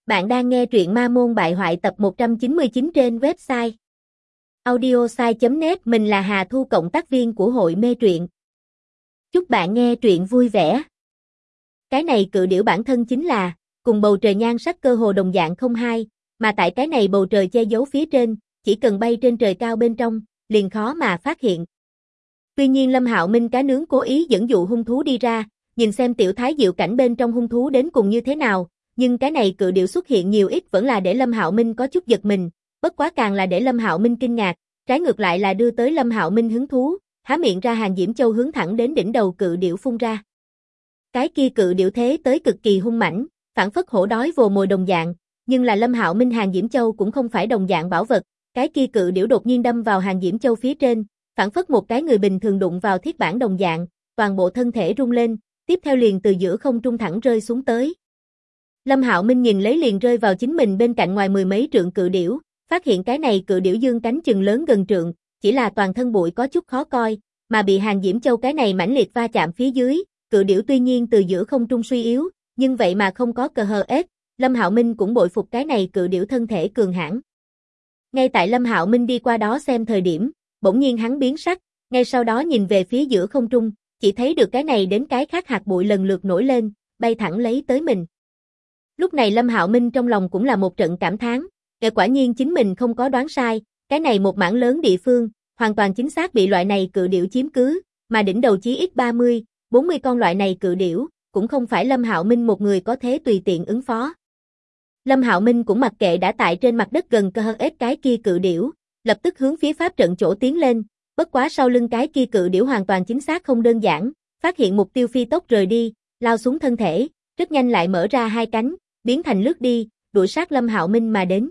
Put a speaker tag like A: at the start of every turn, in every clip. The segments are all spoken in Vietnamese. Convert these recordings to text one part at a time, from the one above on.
A: Bạn đang nghe truyện Ma Môn Bại Hoại tập 199 trên website audiosai.net. Mình là Hà Thu, cộng tác viên của hội mê truyện. Chúc bạn nghe truyện vui vẻ. Cái này cự điểu bản thân chính là cùng bầu trời nhan sắc cơ hồ đồng dạng không hai, mà tại cái này bầu trời che giấu phía trên, chỉ cần bay trên trời cao bên trong, liền khó mà phát hiện. Tuy nhiên Lâm Hạo Minh cá nướng cố ý dẫn dụ hung thú đi ra, nhìn xem tiểu thái diệu cảnh bên trong hung thú đến cùng như thế nào. Nhưng cái này cự điểu xuất hiện nhiều ít vẫn là để Lâm Hạo Minh có chút giật mình, bất quá càng là để Lâm Hạo Minh kinh ngạc, trái ngược lại là đưa tới Lâm Hạo Minh hứng thú, há miệng ra hàng diễm châu hướng thẳng đến đỉnh đầu cự điểu phun ra. Cái kia cự điểu thế tới cực kỳ hung mãnh, phảng phất hổ đói vồ mồi đồng dạng, nhưng là Lâm Hạo Minh hàng diễm châu cũng không phải đồng dạng bảo vật, cái kia cự điểu đột nhiên đâm vào hàng diễm châu phía trên, phảng phất một cái người bình thường đụng vào thiết bản đồng dạng, toàn bộ thân thể rung lên, tiếp theo liền từ giữa không trung thẳng rơi xuống tới. Lâm Hạo Minh nhìn lấy liền rơi vào chính mình bên cạnh ngoài mười mấy trượng cự điểu, phát hiện cái này cự điểu dương cánh chừng lớn gần trượng, chỉ là toàn thân bụi có chút khó coi, mà bị hàng diễm châu cái này mãnh liệt va chạm phía dưới, cự điểu tuy nhiên từ giữa không trung suy yếu, nhưng vậy mà không có cờ hờ ết, Lâm Hạo Minh cũng bội phục cái này cự điểu thân thể cường hãn. Ngay tại Lâm Hạo Minh đi qua đó xem thời điểm, bỗng nhiên hắn biến sắc, ngay sau đó nhìn về phía giữa không trung, chỉ thấy được cái này đến cái khác hạt bụi lần lượt nổi lên, bay thẳng lấy tới mình. Lúc này Lâm Hạo Minh trong lòng cũng là một trận cảm thán, quả nhiên chính mình không có đoán sai, cái này một mảng lớn địa phương, hoàn toàn chính xác bị loại này cự điểu chiếm cứ, mà đỉnh đầu chí ít 30, 40 con loại này cự điểu, cũng không phải Lâm Hạo Minh một người có thể tùy tiện ứng phó. Lâm Hạo Minh cũng mặc kệ đã tại trên mặt đất gần KHS cái kia cự điểu, lập tức hướng phía pháp trận chỗ tiến lên, bất quá sau lưng cái kia cự điểu hoàn toàn chính xác không đơn giản, phát hiện mục tiêu phi tốc rời đi, lao xuống thân thể, rất nhanh lại mở ra hai cánh, biến thành lướt đi, đuổi sát Lâm Hạo Minh mà đến.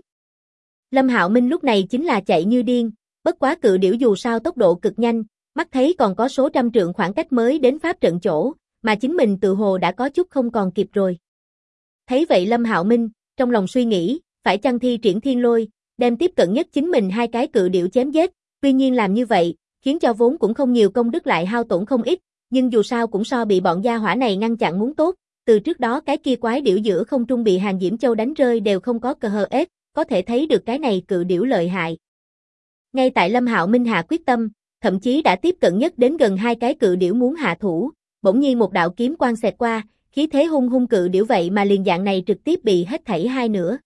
A: Lâm Hạo Minh lúc này chính là chạy như điên, bất quá cự điểu dù sao tốc độ cực nhanh, mắt thấy còn có số trăm trượng khoảng cách mới đến pháp trận chỗ, mà chính mình tự hồ đã có chút không còn kịp rồi. Thấy vậy Lâm Hạo Minh, trong lòng suy nghĩ, phải chăng thi triển thiên lôi, đem tiếp cận nhất chính mình hai cái cự điểu chém giết, tuy nhiên làm như vậy, khiến cho vốn cũng không nhiều công đức lại hao tổn không ít, nhưng dù sao cũng so bị bọn gia hỏa này ngăn chặn muốn tốt. Từ trước đó cái kia quái điểu giữa không trung bị hàng diễm châu đánh rơi đều không có cờ hờ ết, có thể thấy được cái này cự điểu lợi hại. Ngay tại Lâm Hạo Minh hạ quyết tâm, thậm chí đã tiếp cận nhất đến gần hai cái cự điểu muốn hạ thủ, bỗng nhiên một đạo kiếm quang xẹt qua, khí thế hung hung cự điểu vậy mà liền dạng này trực tiếp bị hết thảy hai nửa.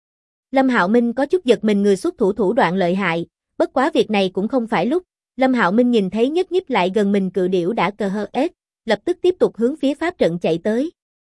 A: Lâm Hạo Minh có chút giật mình, người xuất thủ đoạn lợi hại, bất quá việc này cũng không phải lúc, Lâm Hạo Minh nhìn thấy nhất nhích lại gần mình cự điểu đã cờ hờ ết, lập tức tiếp tục hướng phía pháp trận chạy tới.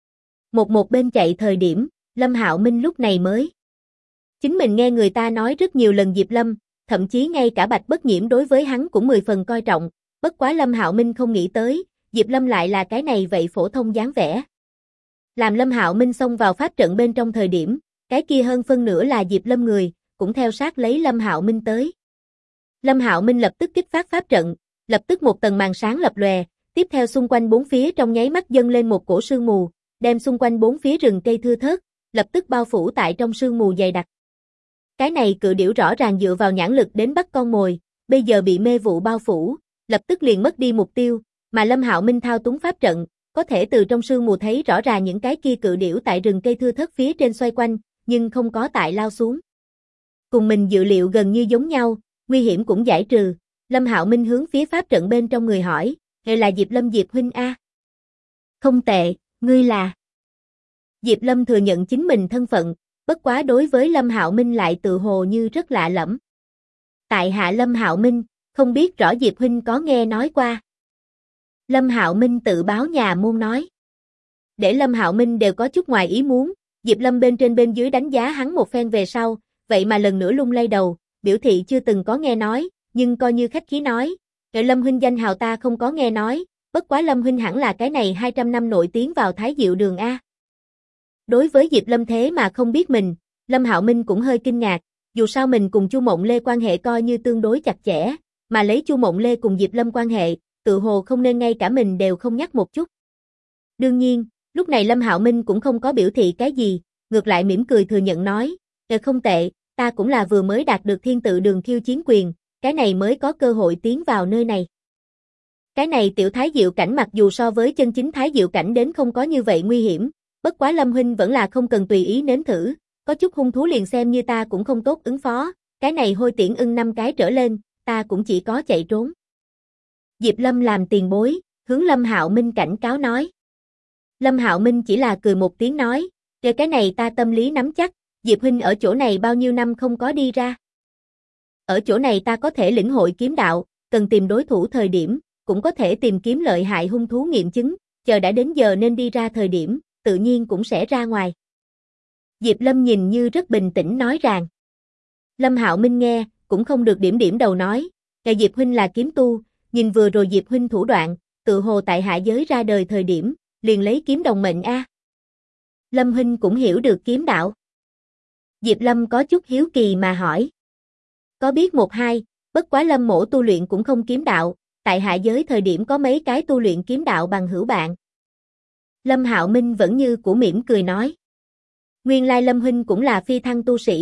A: Một bên chạy thời điểm, Lâm Hạo Minh lúc này mới. Chính mình nghe người ta nói rất nhiều lần Diệp Lâm, thậm chí ngay cả Bạch Bất Nhiễm đối với hắn cũng 10 phần coi trọng, bất quá Lâm Hạo Minh không nghĩ tới, Diệp Lâm lại là cái này vậy phổ thông dáng vẻ. Làm Lâm Hạo Minh xông vào pháp trận bên trong thời điểm, cái kia hơn phân nửa là Diệp Lâm người, cũng theo sát lấy Lâm Hạo Minh tới. Lâm Hạo Minh lập tức kích phát pháp trận, lập tức một tầng màn sáng lập lòe, tiếp theo xung quanh bốn phía trong nháy mắt dâng lên một cổ sương mù, đem xung quanh bốn phía rừng cây thưa thớt, lập tức bao phủ tại trong sương mù dày đặc. Cái này cự điểu rõ ràng dựa vào nhãn lực đến bắt con mồi, bây giờ bị mê vụ bao phủ, lập tức liền mất đi mục tiêu, mà Lâm Hạo Minh thao túng pháp trận, có thể từ trong sương mù thấy rõ ràng những cái kia cự điểu tại rừng cây thưa thớt phía trên xoay quanh, nhưng không có tại lao xuống. Cùng mình dự liệu gần như giống nhau, nguy hiểm cũng giải trừ, Lâm Hạo Minh hướng phía pháp trận bên trong người hỏi, "Hệ là Diệp Lâm Diệp huynh a?" "Không tệ, ngươi là?" Diệp Lâm thừa nhận chính mình thân phận, bất quá đối với Lâm Hạo Minh lại tự hồ như rất lạ lẫm. "Tại hạ Lâm Hạo Minh, không biết rõ Diệp huynh có nghe nói qua." Lâm Hạo Minh tự báo nhà môn nói. Để Lâm Hạo Minh đều có chút ngoài ý muốn, Diệp Lâm bên trên bên dưới đánh giá hắn một phen về sau, vậy mà lần nữa lung lay đầu, biểu thị chưa từng có nghe nói, nhưng coi như khách khí nói, Lâm huynh danh hào ta không có nghe nói, bất quá Lâm huynh hẳn là cái này 200 năm nổi tiếng vào Thái Diệu Đường a. Đối với Diệp Lâm thế mà không biết mình, Lâm Hạo Minh cũng hơi kinh ngạc, dù sao mình cùng Chu Mộng Lê quan hệ coi như tương đối chặt chẽ, mà lấy Chu Mộng Lê cùng Diệp Lâm quan hệ, tự hồ không nên ngay cả mình đều không nhắc một chút. Đương nhiên, lúc này Lâm Hạo Minh cũng không có biểu thị cái gì, ngược lại mỉm cười thừa nhận nói, không tệ, ta cũng là vừa mới đạt được Thiên Tự Đường khiêu chiến quyền, cái này mới có cơ hội tiến vào nơi này. Cái này tiểu thái diệu cảnh mặc dù so với chân chính thái diệu cảnh đến không có như vậy nguy hiểm, bất quá Lâm huynh vẫn là không cần tùy ý nếm thử, có chút hung thú liền xem như ta cũng không tốt ứng phó, cái này hôi tiễn ưng 5 cái trở lên, ta cũng chỉ có chạy trốn. Diệp Lâm làm tiền bối, hướng Lâm Hạo Minh cảnh cáo nói. Lâm Hạo Minh chỉ là cười một tiếng nói, "Kể cái này ta tâm lý nắm chắc, Diệp huynh ở chỗ này bao nhiêu năm không có đi ra. Ở chỗ này ta có thể lĩnh hội kiếm đạo, cần tìm đối thủ thời điểm, cũng có thể tìm kiếm lợi hại hung thú nghiệm chứng, chờ đã đến giờ nên đi ra thời điểm, tự nhiên cũng sẽ ra ngoài." Diệp Lâm nhìn như rất bình tĩnh nói rằng. Lâm Hạo Minh nghe, cũng không được điểm điểm đầu nói, "Cái Diệp huynh là kiếm tu, nhìn vừa rồi Diệp huynh thủ đoạn, tự hồ tại hạ giới ra đời thời điểm, liền lấy kiếm đồng mệnh a." Lâm huynh cũng hiểu được kiếm đạo. Diệp Lâm có chút hiếu kỳ mà hỏi. Có biết một hai, bất quá Lâm mỗ tu luyện cũng không kiếm đạo, tại hạ giới thời điểm có mấy cái tu luyện kiếm đạo bằng hữu bạn. Lâm Hạo Minh vẫn như cũ mỉm cười nói. Nguyên lai Lâm huynh cũng là phi thăng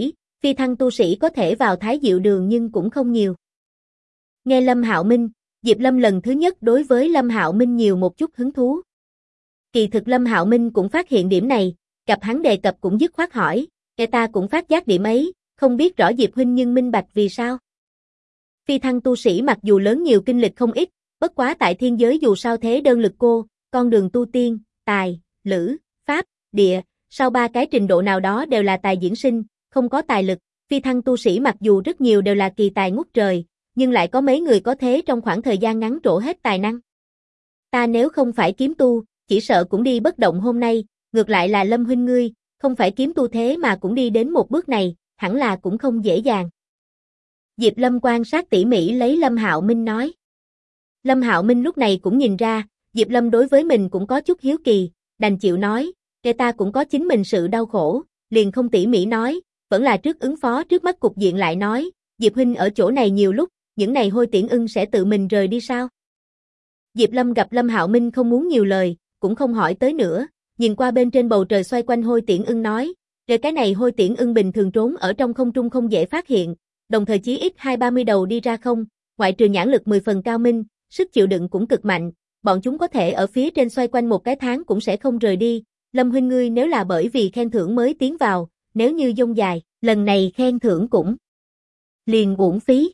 A: tu sĩ có thể vào Thái Diệu Đường nhưng cũng không nhiều. Nghe Lâm Hạo Minh, Diệp Lâm lần thứ nhất đối với Lâm Hạo Minh nhiều một chút hứng thú. Kỳ thực Lâm Hạo Minh cũng phát hiện điểm này, gặp hắn đề cập cũng dứt khoát hỏi, "Kẻ ta cũng phát giác điểm ấy, không biết rõ Diệp huynh nhưng minh bạch vì sao?" Phi thăng tu sĩ mặc dù lớn nhiều kinh lịch không ít, bất quá tại thiên giới dù sao thế đơn lực cô, con đường tu tiên, tài, lữ, pháp, địa, sau 3 cái trình độ nào đó đều là tài diễn sinh, không có tài lực. Phi thăng tu sĩ mặc dù rất nhiều đều là kỳ tài ngút trời, nhưng lại có mấy người có thế trong khoảng thời gian ngắn trổ hết tài năng. Ta nếu không phải kiếm tu, chỉ sợ cũng đi bất động hôm nay, ngược lại là Lâm huynh ngươi, không phải kiếm tu thế mà cũng đi đến một bước này, hẳn là cũng không dễ dàng. Diệp Lâm quan sát tỉ mỉ lấy Lâm Hạo Minh nói. Lâm Hạo Minh lúc này cũng nhìn ra, Diệp Lâm đối với mình cũng có chút hiếu kỳ, đành chịu nói, "Kẻ ta cũng có chính mình sự đau khổ", liền không tỉ mỉ nói, vẫn là trước ứng phó trước mắt cục diện lại nói, "Diệp huynh ở chỗ này nhiều lúc, những này hôi tiễn ưng sẽ tự mình rời đi sao?" Diệp Lâm gặp Lâm Hạo Minh không muốn nhiều lời, cũng không hỏi tới nữa, nhìn qua bên trên bầu trời xoay quanh hôi tiễn ưng nói, "Rồi cái này hôi tiễn ưng bình thường trốn ở trong không trung không dễ phát hiện, đồng thời chí ít 20-30 đầu đi ra không, ngoại trừ nhãn lực 10 phần cao minh, sức chịu đựng cũng cực mạnh, bọn chúng có thể ở phía trên xoay quanh một cái tháng cũng sẽ không rời đi. Lâm huynh ngươi nếu là bởi vì khen thưởng mới tiến vào, nếu như dông dài, lần này khen thưởng cũng liền uổng phí."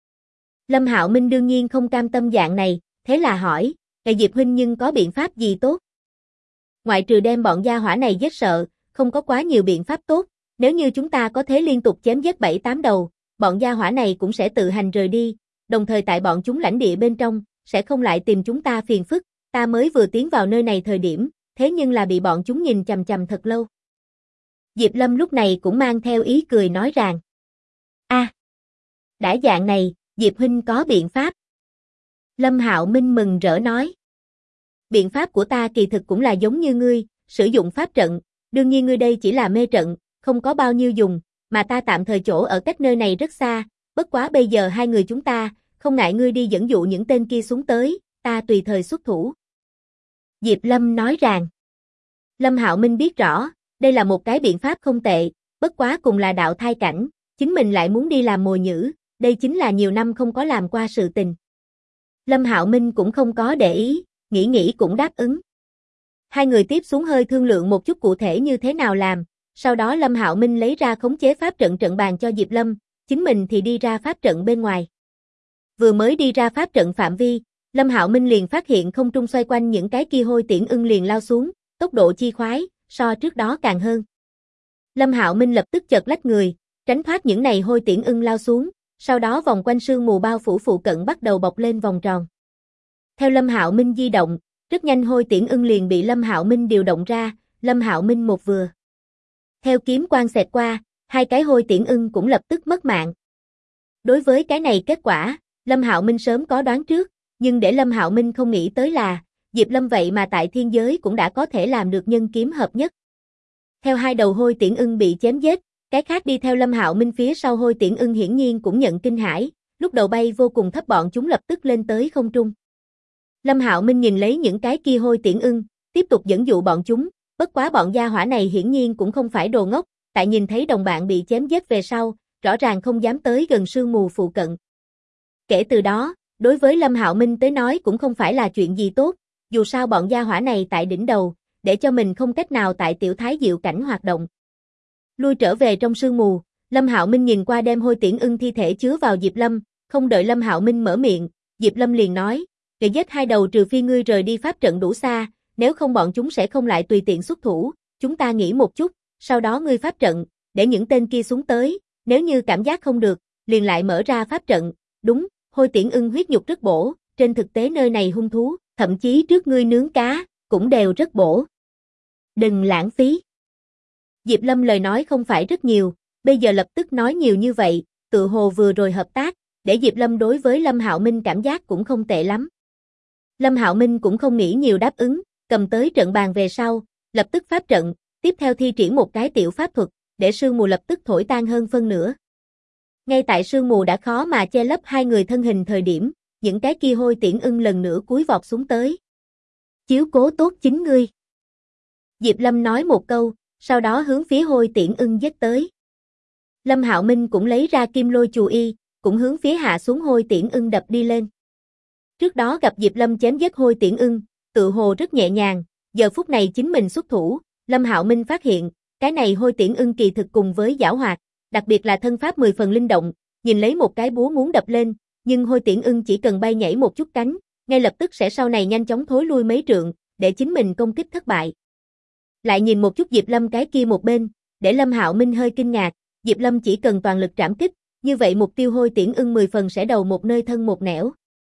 A: Lâm Hạo Minh đương nhiên không cam tâm dạng này, thế là hỏi, "Cái Diệp huynh nhưng có biện pháp gì tốt?" Ngoại trừ đem bọn gia hỏa này giết sợ, không có quá nhiều biện pháp tốt, nếu như chúng ta có thể liên tục chém giết 7-8 đầu, bọn gia hỏa này cũng sẽ tự hành rời đi, đồng thời tại bọn chúng lãnh địa bên trong, sẽ không lại tìm chúng ta phiền phức, ta mới vừa tiến vào nơi này thời điểm, thế nhưng là bị bọn chúng nhìn chằm chằm thật lâu. Diệp Lâm lúc này cũng mang theo ý cười nói rằng, đã dạng này, Diệp huynh có biện pháp. Lâm Hạo Minh mừng rỡ nói. Biện pháp của ta kỳ thực cũng là giống như ngươi, sử dụng pháp trận, đương nhiên ngươi đây chỉ là mê trận, không có bao nhiêu dùng, mà ta tạm thời chỗ ở cách nơi này rất xa, bất quá bây giờ hai người chúng ta, không ngại ngươi đi dẫn dụ những tên kia xuống tới, ta tùy thời xuất thủ. Diệp Lâm nói rằng, Lâm Hạo Minh biết rõ, đây là một cái biện pháp không tệ, bất quá cùng là đạo thai cảnh, chính mình lại muốn đi làm mồi nhử, đây chính là nhiều năm không có làm qua sự tình. Lâm Hạo Minh cũng không có để ý, nghĩ cũng đáp ứng. Hai người tiếp xuống hơi thương lượng một chút cụ thể như thế nào làm, sau đó Lâm Hạo Minh lấy ra khống chế pháp trận trận bàn cho Diệp Lâm, chính mình thì đi ra pháp trận bên ngoài. Vừa mới đi ra pháp trận phạm vi, Lâm Hạo Minh liền phát hiện không trung xoay quanh những cái kia hôi tiễn ưng liền lao xuống, tốc độ chi khoái, so trước đó càng hơn. Lâm Hạo Minh lập tức chợt lách người, tránh thoát những này hôi tiễn ưng lao xuống, sau đó vòng quanh sương mù bao phủ phụ cận bắt đầu bọc lên vòng tròn. Theo Lâm Hạo Minh di động, rất nhanh hôi tiễn ưng liền bị Lâm Hạo Minh điều động ra, Lâm Hạo Minh một vừa. Theo kiếm quang xẹt qua, hai cái hôi tiễn ưng cũng lập tức mất mạng. Đối với cái này kết quả, Lâm Hạo Minh sớm có đoán trước, nhưng để Lâm Hạo Minh không nghĩ tới là, Diệp Lâm vậy mà tại thiên giới cũng đã có thể làm được nhân kiếm hợp nhất. Theo hai đầu hôi tiễn ưng bị chém giết, cái khác đi theo Lâm Hạo Minh phía sau hôi tiễn ưng hiển nhiên cũng nhận kinh hãi, lúc đầu bay vô cùng thấp bọn chúng lập tức lên tới không trung. Lâm Hạo Minh nhìn lấy những cái kia hôi tiễn ưng, tiếp tục dẫn dụ bọn chúng, bất quá bọn gia hỏa này hiển nhiên cũng không phải đồ ngốc, tại nhìn thấy đồng bạn bị chém giết về sau, rõ ràng không dám tới gần sương mù phụ cận. Kể từ đó, đối với Lâm Hạo Minh tới nói cũng không phải là chuyện gì tốt, dù sao bọn gia hỏa này tại đỉnh đầu, để cho mình không cách nào tại tiểu thái diệu cảnh hoạt động. lui trở về trong sương mù. Lâm Hạo Minh nhìn qua đem Hôi Tiễn Ưng thi thể chứa vào Diệp Lâm, không đợi Lâm Hạo Minh mở miệng, Diệp Lâm liền nói, để giết hai đầu trừ phi ngươi rời đi pháp trận đủ xa, nếu không bọn chúng sẽ không lại tùy tiện xuất thủ, chúng ta nghĩ một chút, sau đó ngươi pháp trận, để những tên kia xuống tới, nếu như cảm giác không được, liền lại mở ra pháp trận, đúng, Hôi Tiễn Ưng huyết nhục rất bổ, trên thực tế nơi này hung thú, thậm chí trước ngươi nướng cá, cũng đều rất bổ. Đừng lãng phí. Diệp Lâm lời nói không phải rất nhiều, bây giờ lập tức nói nhiều như vậy, tự hồ vừa rồi hợp tác, để Diệp Lâm đối với Lâm Hạo Minh cảm giác cũng không tệ lắm. Lâm Hạo Minh cũng không nghĩ nhiều đáp ứng, cầm tới trận bàn về sau, lập tức pháp trận, tiếp theo thi triển một cái tiểu pháp thuật, để sương mù lập tức thổi tan hơn phân nửa. Ngay tại sương mù đã khó mà che lấp hai người thân hình thời điểm, những cái kia Hôi Tiễn Ưng lần nữa cúi vọt xuống tới. Chiếu cố tốt chính ngươi. Diệp Lâm nói một câu, sau đó hướng phía Hôi Tiễn Ưng giết tới. Lâm Hạo Minh cũng lấy ra Kim Lôi Chù Y, cũng hướng phía hạ xuống Hôi Tiễn Ưng đập đi lên. Trước đó gặp Diệp Lâm chém giết Hôi Tiễn Ưng, tự hồ rất nhẹ nhàng, giờ phút này chính mình xuất thủ, Lâm Hạo Minh phát hiện, cái này Hôi Tiễn Ưng kỳ thực cùng với giảo hoạt, đặc biệt là thân pháp 10 phần linh động, nhìn lấy một cái búa muốn đập lên, nhưng Hôi Tiễn Ưng chỉ cần bay nhảy một chút cánh, ngay lập tức sẽ sau này nhanh chóng thối lui mấy trượng, để chính mình công kích thất bại. Lại nhìn một chút Diệp Lâm cái kia một bên, để Lâm Hạo Minh hơi kinh ngạc, Diệp Lâm chỉ cần toàn lực trảm kích, như vậy mục tiêu Hôi Tiễn Ưng 10 phần sẽ đầu một nơi thân một nẻo.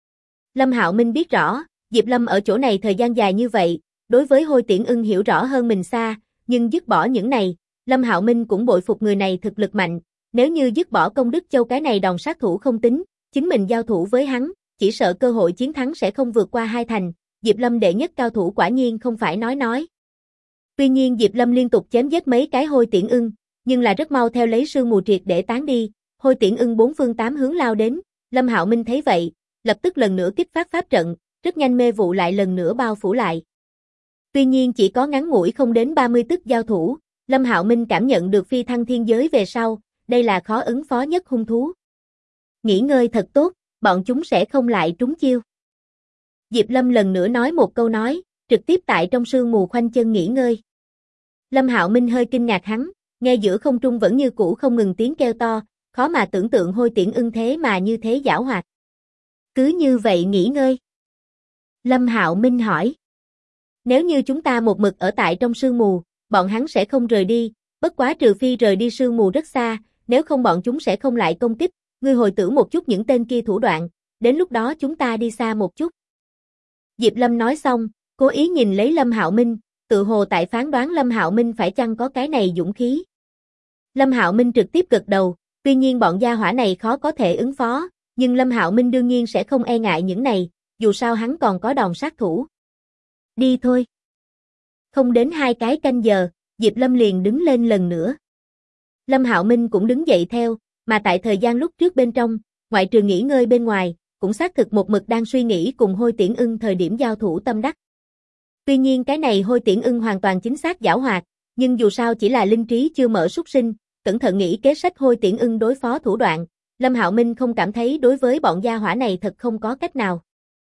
A: Lâm Hạo Minh biết rõ, Diệp Lâm ở chỗ này thời gian dài như vậy, đối với Hôi Tiễn Ưng hiểu rõ hơn mình xa, nhưng dứt bỏ những này, Lâm Hạo Minh cũng bội phục người này thực lực mạnh, nếu như dứt bỏ Công Đức Châu cái này đòn sát thủ không tính, chính mình giao thủ với hắn, chỉ sợ cơ hội chiến thắng sẽ không vượt qua 2 thành, Diệp Lâm đệ nhất cao thủ quả nhiên không phải nói. Tuy nhiên Diệp Lâm liên tục chém giết mấy cái Hôi Tiễn Ưng, nhưng là rất mau theo lấy sương mù triệt để tán đi, Hôi Tiễn Ưng 4 phương 8 hướng lao đến, Lâm Hạo Minh thấy vậy, lập tức lần nữa kích phát pháp trận, rất nhanh mê vụ lại lần nữa bao phủ lại. Tuy nhiên chỉ có ngắn ngủi không đến 30 tức giao thủ, Lâm Hạo Minh cảm nhận được phi thăng thiên giới về sau, đây là khó ứng phó nhất hung thú. Nghỉ ngơi thật tốt, bọn chúng sẽ không lại trúng chiêu. Diệp Lâm lần nữa nói một câu nói, trực tiếp tại trong sương mù khoanh chân nghỉ ngơi. Lâm Hạo Minh hơi kinh ngạc hắn, nghe giữa không trung vẫn như cũ không ngừng tiếng kêu to, khó mà tưởng tượng Hôi Tiễn Ưng thế mà như thế giảo hoạt. Cứ như vậy nghỉ ngơi. Lâm Hạo Minh hỏi. Nếu như chúng ta một mực ở tại trong sương mù, bọn hắn sẽ không rời đi, bất quá trừ phi rời đi sương mù rất xa, nếu không bọn chúng sẽ không lại công kích, ngươi hồi tưởng một chút những tên kia thủ đoạn, đến lúc đó chúng ta đi xa một chút. Diệp Lâm nói xong, cố ý nhìn lấy Lâm Hạo Minh, tự hồ tại phán đoán Lâm Hạo Minh phải chăng có cái này dũng khí. Lâm Hạo Minh trực tiếp gật đầu, tuy nhiên bọn gia hỏa này khó có thể ứng phó, nhưng Lâm Hạo Minh đương nhiên sẽ không e ngại những này, dù sao hắn còn có đòn sát thủ. Đi thôi. Không đến 2 cái canh giờ, Diệp Lâm liền đứng lên lần nữa. Lâm Hạo Minh cũng đứng dậy theo, mà tại thời gian lúc trước bên trong, ngoại trừ nghỉ ngơi bên ngoài, cũng xác thực một mực đang suy nghĩ cùng Hôi Tiễn Ưng thời điểm giao thủ tâm đắc. Tuy nhiên cái này Hôi Tiễn Ưng hoàn toàn chính xác giảo hoạt, nhưng dù sao chỉ là linh trí chưa mở súc sinh, cẩn thận nghĩ kế sách Hôi Tiễn Ưng đối phó thủ đoạn, Lâm Hạo Minh không cảm thấy đối với bọn gia hỏa này thật không có cách nào.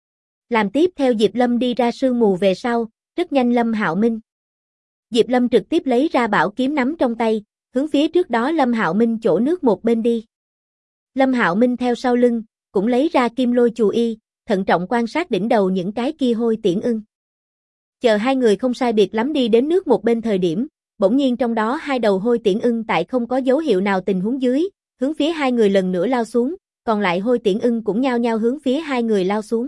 A: Làm tiếp theo Diệp Lâm đi ra sương mù về sau, rất nhanh Lâm Hạo Minh. Diệp Lâm trực tiếp lấy ra bảo kiếm nắm trong tay, hướng phía trước đó Lâm Hạo Minh chỗ nước một bên đi. Lâm Hạo Minh theo sau lưng, cũng lấy ra Kim Lôi Chù Y, thận trọng quan sát đỉnh đầu những cái kia Hôi Tiễn Ưng. Chờ hai người không sai biệt lắm đi đến nước một bên thời điểm, bỗng nhiên trong đó hai đầu Hôi Tiễn Ưng tại không có dấu hiệu nào tình huống dưới, hướng phía hai người lần nữa lao xuống, còn lại Hôi Tiễn Ưng cũng nhao nhao hướng phía hai người lao xuống.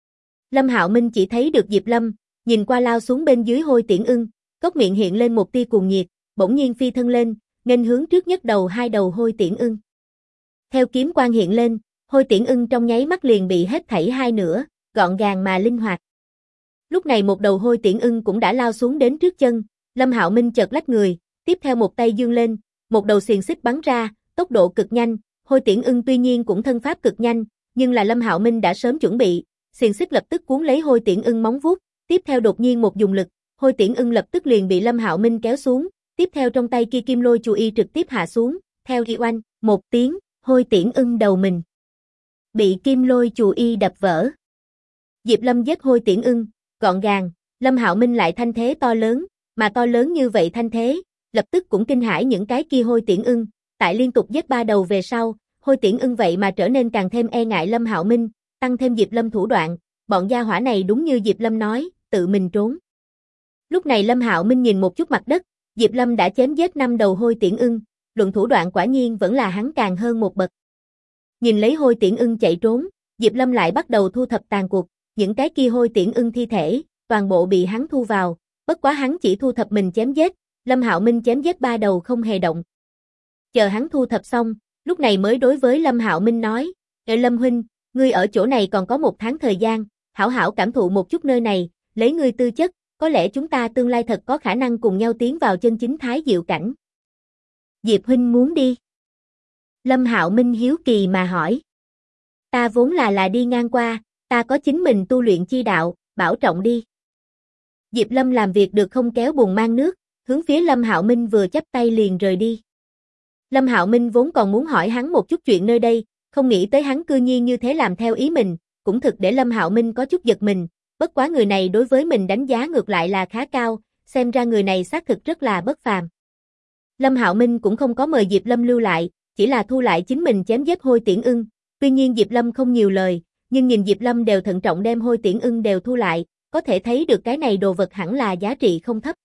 A: Lâm Hạo Minh chỉ thấy được Diệp Lâm, nhìn qua lao xuống bên dưới Hôi Tiễn Ưng, cốc miệng hiện lên một tia cuồng nhiệt, bỗng nhiên phi thân lên, nghênh hướng trước nhất đầu hai đầu Hôi Tiễn Ưng. Theo kiếm quang hiện lên, Hôi Tiễn Ưng trong nháy mắt liền bị hết thảy hai nửa, gọn gàng mà linh hoạt. Lúc này một đầu Hôi Tiễn Ưng cũng đã lao xuống đến trước chân, Lâm Hạo Minh chợt lách người, tiếp theo một tay giương lên, một đầu xiềng xích bắn ra, tốc độ cực nhanh, Hôi Tiễn Ưng tuy nhiên cũng thân pháp cực nhanh, nhưng là Lâm Hạo Minh đã sớm chuẩn bị, xiềng xích lập tức cuốn lấy Hôi Tiễn Ưng móng vuốt, tiếp theo đột nhiên một dùng lực, Hôi Tiễn Ưng lập tức liền bị Lâm Hạo Minh kéo xuống, tiếp theo trong tay kia Kim Lôi Chù Y trực tiếp hạ xuống, theo ghi oanh, một tiếng, Hôi Tiễn Ưng đầu mình bị Kim Lôi Chù Y đập vỡ. Diệp Lâm giết Hôi Tiễn Ưng, gọn gàng, Lâm Hạo Minh lại thanh thế to lớn, mà to lớn như vậy thanh thế, lập tức cũng kinh hãi những cái kia hôi tiễn ưng, tại liên tục giết 3 đầu về sau, hôi tiễn ưng vậy mà trở nên càng thêm e ngại Lâm Hạo Minh, tăng thêm Diệp Lâm thủ đoạn, bọn gia hỏa này đúng như Diệp Lâm nói, tự mình trốn. Lúc này Lâm Hạo Minh nhìn một chút mặt đất, Diệp Lâm đã chém giết 5 đầu hôi tiễn ưng, luận thủ đoạn quả nhiên vẫn là hắn càng hơn một bậc. Nhìn lấy hôi tiễn ưng chạy trốn, Diệp Lâm lại bắt đầu thu thập tàn cuộc, những cái kia hôi tiễn ưng thi thể, toàn bộ bị hắn thu vào, bất quá hắn chỉ thu thập mình chém giết, Lâm Hạo Minh chém giết 3 đầu không hề động. Chờ hắn thu thập xong, lúc này mới đối với Lâm Hạo Minh nói, Lâm huynh, ngươi ở chỗ này còn có 1 tháng thời gian, hảo hảo cảm thụ một chút nơi này, lấy ngươi tư chất, có lẽ chúng ta tương lai thật có khả năng cùng nhau tiến vào chân chính thái diệu cảnh. Diệp huynh muốn đi? Lâm Hạo Minh hiếu kỳ mà hỏi. Ta vốn là đi ngang qua, ta có chính mình tu luyện chi đạo, bảo trọng đi. Diệp Lâm làm việc được không kéo bùn mang nước, hướng phía Lâm Hạo Minh vừa chắp tay liền rời đi. Lâm Hạo Minh vốn còn muốn hỏi hắn một chút chuyện nơi đây, không nghĩ tới hắn cư nhiên như thế làm theo ý mình, cũng thực để Lâm Hạo Minh có chút giật mình, bất quá người này đối với mình đánh giá ngược lại là khá cao, xem ra người này xác thực rất là bất phàm. Lâm Hạo Minh cũng không có mời Diệp Lâm lưu lại, chỉ là thu lại chính mình chém giết hôi tiễn ưng, tuy nhiên Diệp Lâm không nhiều lời, nhưng nhìn Diệp Lâm đều thận trọng đem hôi tiễn ưng đều thu lại, có thể thấy được cái này đồ vật hẳn là giá trị không thấp.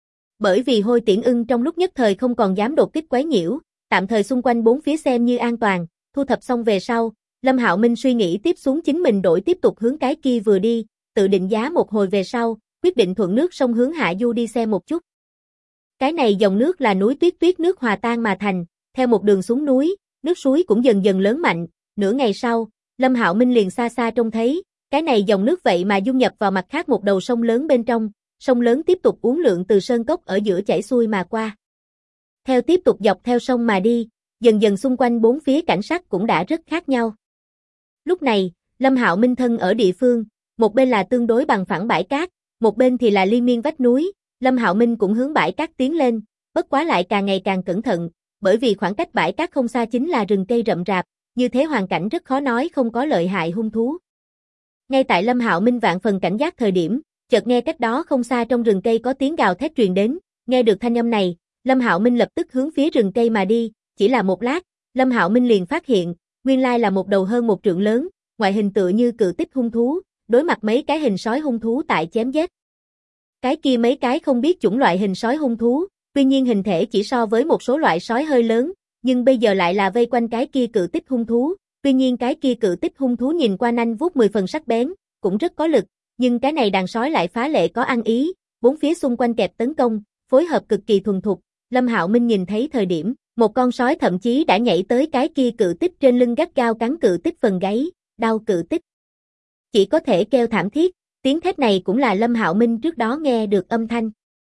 A: Bởi vì hôi tiễn ưng trong lúc nhất thời không còn dám đột kích quấy nhiễu, tạm thời xung quanh 4 phía xem như an toàn, thu thập xong về sau, Lâm Hạo Minh suy nghĩ tiếp xuống chính mình đổi tiếp tục hướng cái kia vừa đi, tự định giá một hồi về sau, quyết định thuận nước sông hướng hạ du đi xem một chút. Cái này dòng nước là núi tuyết tuyết nước hòa tan mà thành, theo một đường xuống núi, nước suối cũng dần dần lớn mạnh, nửa ngày sau, Lâm Hạo Minh liền xa xa trông thấy, cái này dòng nước vậy mà dung nhập vào mặt khác một đầu sông lớn bên trong, sông lớn tiếp tục uốn lượn từ sơn cốc ở giữa chảy xuôi mà qua. Theo tiếp tục dọc theo sông mà đi, dần dần xung quanh 4 phía cảnh sắc cũng đã rất khác nhau. Lúc này, Lâm Hạo Minh thân ở địa phương, một bên là tương đối bằng phẳng bãi cát, một bên thì là liên miên vách núi, Lâm Hạo Minh cũng hướng bãi cát tiến lên, bất quá lại càng ngày càng cẩn thận, bởi vì khoảng cách bãi cát không xa chính là rừng cây rậm rạp, như thế hoàn cảnh rất khó nói không có lợi hại hung thú. Ngay tại Lâm Hạo Minh vạn phần cảnh giác thời điểm, chợt nghe cách đó không xa trong rừng cây có tiếng gào thét truyền đến, nghe được thanh âm này, Lâm Hạo Minh lập tức hướng phía rừng cây mà đi, chỉ là một lát, Lâm Hạo Minh liền phát hiện, nguyên lai là một đầu hơn 1 trượng lớn, ngoại hình tựa như cự tích hung thú, đối mặt mấy cái hình sói hung thú tại chém giết. Cái kia mấy cái không biết chủng loại hình sói hung thú, tuy nhiên hình thể chỉ so với một số loại sói hơi lớn, nhưng bây giờ lại là vây quanh cái kia cự tích hung thú, tuy nhiên cái kia cự tích hung thú nhìn qua nanh vuốt 10 phần sắc bén, cũng rất có lực, nhưng cái này đàn sói lại phá lệ có ăn ý, 4 phía xung quanh kẹp tấn công, phối hợp cực kỳ thuần thục. Lâm Hạo Minh nhìn thấy thời điểm, một con sói thậm chí đã nhảy tới cái kia cự tích trên lưng gắt gao cắn cự tích phần gáy, đau cự tích chỉ có thể kêu thảm thiết, tiếng thét này cũng là Lâm Hạo Minh trước đó nghe được âm thanh.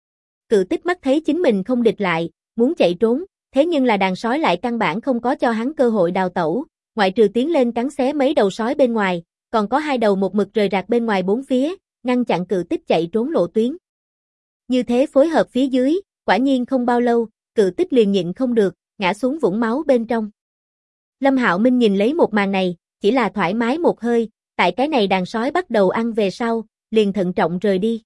A: Cự tích mắt thấy chính mình không địch lại, muốn chạy trốn, thế nhưng là đàn sói lại căn bản không có cho hắn cơ hội đào tẩu, ngoại trừ tiến lên cắn xé mấy đầu sói bên ngoài, còn có 2 đầu một mực rời rạc bên ngoài 4 phía, ngăn chặn cự tích chạy trốn lộ tuyến. Như thế phối hợp phía dưới, quả nhiên không bao lâu, cự tích liền nhịn không được, ngã xuống vũng máu bên trong. Lâm Hạo Minh nhìn lấy một màn này, chỉ là thoải mái một hơi, tại cái này đàn sói bắt đầu ăn về sau, liền thận trọng rời đi.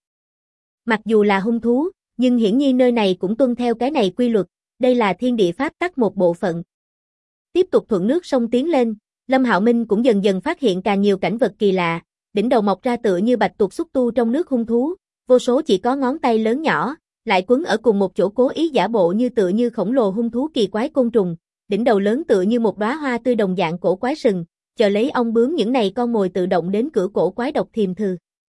A: Mặc dù là hung thú, nhưng hiển nhiên nơi này cũng tuân theo cái này quy luật, đây là thiên địa pháp tắc một bộ phận. Tiếp tục thuận nước sông tiến lên, Lâm Hạo Minh cũng dần dần phát hiện càng nhiều cảnh vật kỳ lạ, đỉnh đầu mọc ra tựa như bạch tuộc xúc tu trong nước hung thú, vô số chỉ có ngón tay lớn nhỏ, lại quấn ở cùng một chỗ cố ý giả bộ như tựa như khổng lồ hung thú kỳ quái côn trùng, đỉnh đầu lớn tựa như một đóa hoa tươi đồng dạng cổ quái sừng, chờ lấy ong bướm những này con mồi tự động đến cửa cổ quái độc thiềm thừ.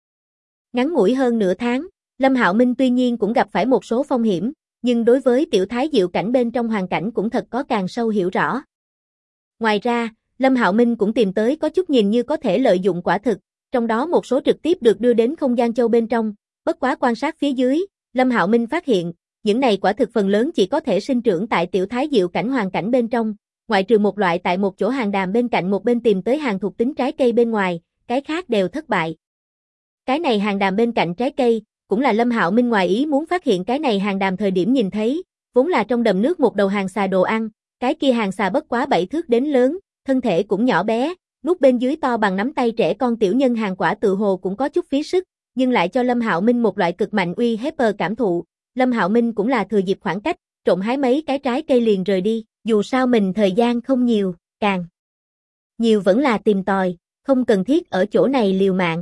A: Ngắn ngủi hơn nửa tháng, Lâm Hạo Minh tuy nhiên cũng gặp phải một số phong hiểm, nhưng đối với tiểu thái diệu cảnh bên trong hoàn cảnh cũng thật có càng sâu hiểu rõ. Ngoài ra, Lâm Hạo Minh cũng tìm tới có chút nhìn như có thể lợi dụng quả thực, trong đó một số trực tiếp được đưa đến không gian châu bên trong, bất quá quan sát phía dưới, Lâm Hạo Minh phát hiện, những này quả thực phần lớn chỉ có thể sinh trưởng tại tiểu thái diệu cảnh hoàn cảnh bên trong, ngoại trừ một loại tại một chỗ hàng đàm bên cạnh một bên tìm tới hàng thuộc tính trái cây bên ngoài, cái khác đều thất bại. Cái này hàng đàm bên cạnh trái cây, cũng là Lâm Hạo Minh ngoài ý muốn phát hiện cái này hàng đàm thời điểm nhìn thấy, vốn là trong đầm nước một đầu hàng xà đồ ăn, cái kia hàng xà bất quá 7 thước đến lớn, thân thể cũng nhỏ bé, nút bên dưới to bằng nắm tay trẻ con tiểu nhân hàng quả tự hồ cũng có chút phí sức, nhưng lại cho Lâm Hạo Minh một loại cực mạnh uy hiếp cảm thụ, Lâm Hạo Minh cũng là thừa dịp khoảng cách, trộm hái mấy cái trái cây liền rời đi, dù sao mình thời gian không nhiều, càng nhiều vẫn là tìm tòi, không cần thiết ở chỗ này liều mạng.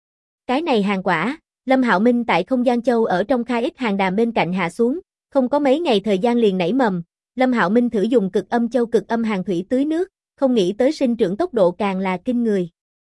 A: Cái này hàng quả, Lâm Hạo Minh tại không gian châu ở trong khai ích hàng đàm bên cạnh hạ xuống, không có mấy ngày thời gian liền nảy mầm, Lâm Hạo Minh thử dùng cực âm châu cực âm hàng thủy tưới nước, không nghĩ tới sinh trưởng tốc độ càng là kinh người.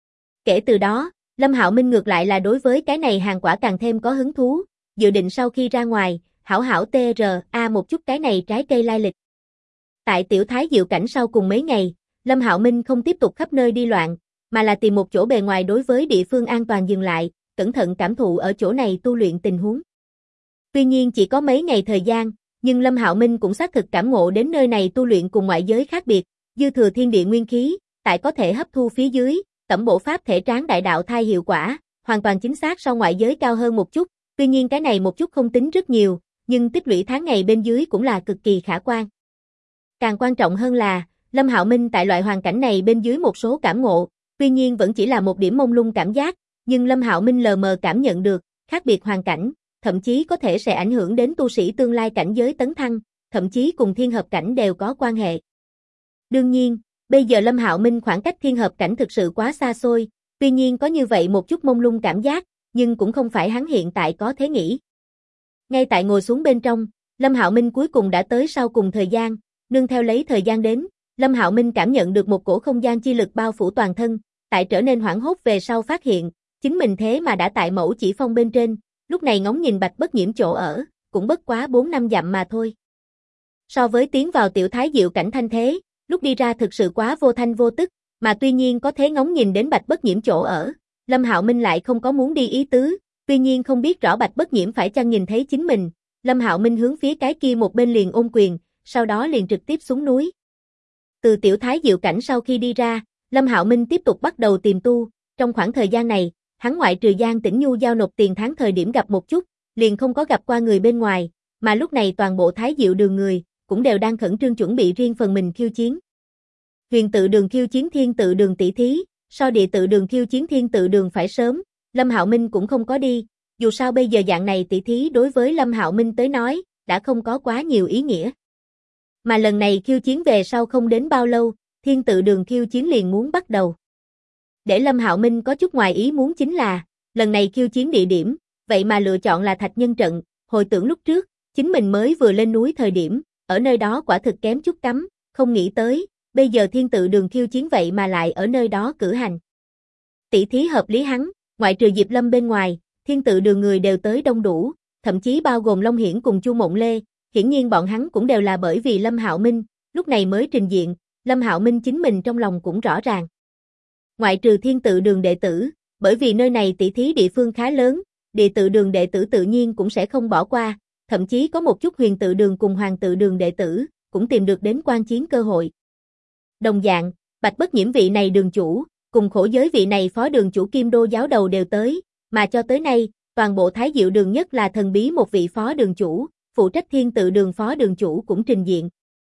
A: Kể từ đó, Lâm Hạo Minh ngược lại là đối với cái này hàng quả càng thêm có hứng thú, dự định sau khi ra ngoài, hảo hảo TRA một chút cái này trái cây lai lịch. Tại Tiểu Thái Diệu cảnh sau cùng mấy ngày, Lâm Hạo Minh không tiếp tục khắp nơi đi loạn, mà là tìm một chỗ bề ngoài đối với địa phương an toàn dừng lại, cẩn thận cảm thụ ở chỗ này tu luyện tình huống. Tuy nhiên chỉ có mấy ngày thời gian, nhưng Lâm Hạo Minh cũng xác thực cảm ngộ đến nơi này tu luyện cùng ngoại giới khác biệt, dư thừa thiên địa nguyên khí, tại có thể hấp thu phía dưới, tẩm bổ pháp thể tráng đại đạo thai hiệu quả, hoàn toàn chính xác so ngoại giới cao hơn một chút, tuy nhiên cái này một chút không tính rất nhiều, nhưng tích lũy tháng ngày bên dưới cũng là cực kỳ khả quan. Càng quan trọng hơn là, Lâm Hạo Minh tại loại hoàn cảnh này bên dưới một số cảm ngộ, tuy nhiên vẫn chỉ là một điểm mông lung cảm giác, nhưng Lâm Hạo Minh lờ mờ cảm nhận được, khác biệt hoàn cảnh, thậm chí có thể sẽ ảnh hưởng đến tu sĩ tương lai cảnh giới tấn thăng, thậm chí cùng thiên hợp cảnh đều có quan hệ. Đương nhiên, bây giờ Lâm Hạo Minh khoảng cách thiên hợp cảnh thực sự quá xa xôi, tuy nhiên có như vậy một chút mông lung cảm giác, nhưng cũng không phải hắn hiện tại có thế nghĩ. Ngay tại ngồi xuống bên trong, Lâm Hạo Minh cuối cùng đã tới sau cùng thời gian, nương theo lấy thời gian đến, Lâm Hạo Minh cảm nhận được một cổ không gian chi lực bao phủ toàn thân, tại trở nên hoảng hốt về sau phát hiện, chính mình thế mà đã tại Mẫu Chỉ Phong bên trên, lúc này ngóng nhìn Bạch Bất Nhiễm chỗ ở, cũng bất quá 4 năm dặm mà thôi. So với tiến vào Tiểu Thái Diệu cảnh thanh thế, lúc đi ra thực sự quá vô thanh vô tức, mà tuy nhiên có thế ngóng nhìn đến Bạch Bất Nhiễm chỗ ở, Lâm Hạo Minh lại không có muốn đi ý tứ, tuy nhiên không biết rõ Bạch Bất Nhiễm phải chăng nhìn thấy chính mình, Lâm Hạo Minh hướng phía cái kia một bên liền ôm quyền, sau đó liền trực tiếp xuống núi. Từ Tiểu Thái Diệu cảnh sau khi đi ra, Lâm Hạo Minh tiếp tục bắt đầu tìm tu, trong khoảng thời gian này, hắn ngoại trừ Giang Tĩnh Nhu giao nộp tiền tháng thời điểm gặp một chút, liền không có gặp qua người bên ngoài, mà lúc này toàn bộ Thái Diệu đường người, cũng đều đang khẩn trương chuẩn bị riêng phần mình khiêu chiến. Huyền tự đường khiêu chiến thiên tự đường tỷ thí, so địa tự đường khiêu chiến thiên tự đường phải sớm, Lâm Hạo Minh cũng không có đi, dù sao bây giờ dạng này tỷ thí đối với Lâm Hạo Minh tới nói, đã không có quá nhiều ý nghĩa. Mà lần này khiêu chiến về sau không đến bao lâu, thiên tự đường khiêu chiến liền muốn bắt đầu. Để Lâm Hạo Minh có chút ngoài ý muốn chính là, lần này khiêu chiến địa điểm, vậy mà lựa chọn là Thạch Nhân trận, hồi tưởng lúc trước, chính mình mới vừa lên núi thời điểm, ở nơi đó quả thực kém chút cắm, không nghĩ tới, bây giờ thiên tự đường khiêu chiến vậy mà lại ở nơi đó cử hành. Tỷ thí hợp lý hắn, ngoại trừ Diệp Lâm bên ngoài, thiên tự đường người đều tới đông đủ, thậm chí bao gồm Long Hiển cùng Chu Mộng Lê, hiển nhiên bọn hắn cũng đều là bởi vì Lâm Hạo Minh, lúc này mới trình diện, Lâm Hạo Minh chính mình trong lòng cũng rõ ràng. Ngoại trừ thiên tự đường đệ tử, bởi vì nơi này tỷ thí địa phương khá lớn, địa tự đường đệ tử tự nhiên cũng sẽ không bỏ qua, thậm chí có một chút huyền tự đường cùng hoàng tự đường đệ tử, cũng tìm được đến quan chiến cơ hội. Đồng dạng, Bạch Bất Nhiễm vị này đường chủ, cùng Khổ Giới vị này phó đường chủ Kim Đô giáo đầu đều tới, mà cho tới nay, toàn bộ Thái Diệu đường nhất là thần bí một vị phó đường chủ, phụ trách thiên tự đường phó đường chủ cũng trình diện.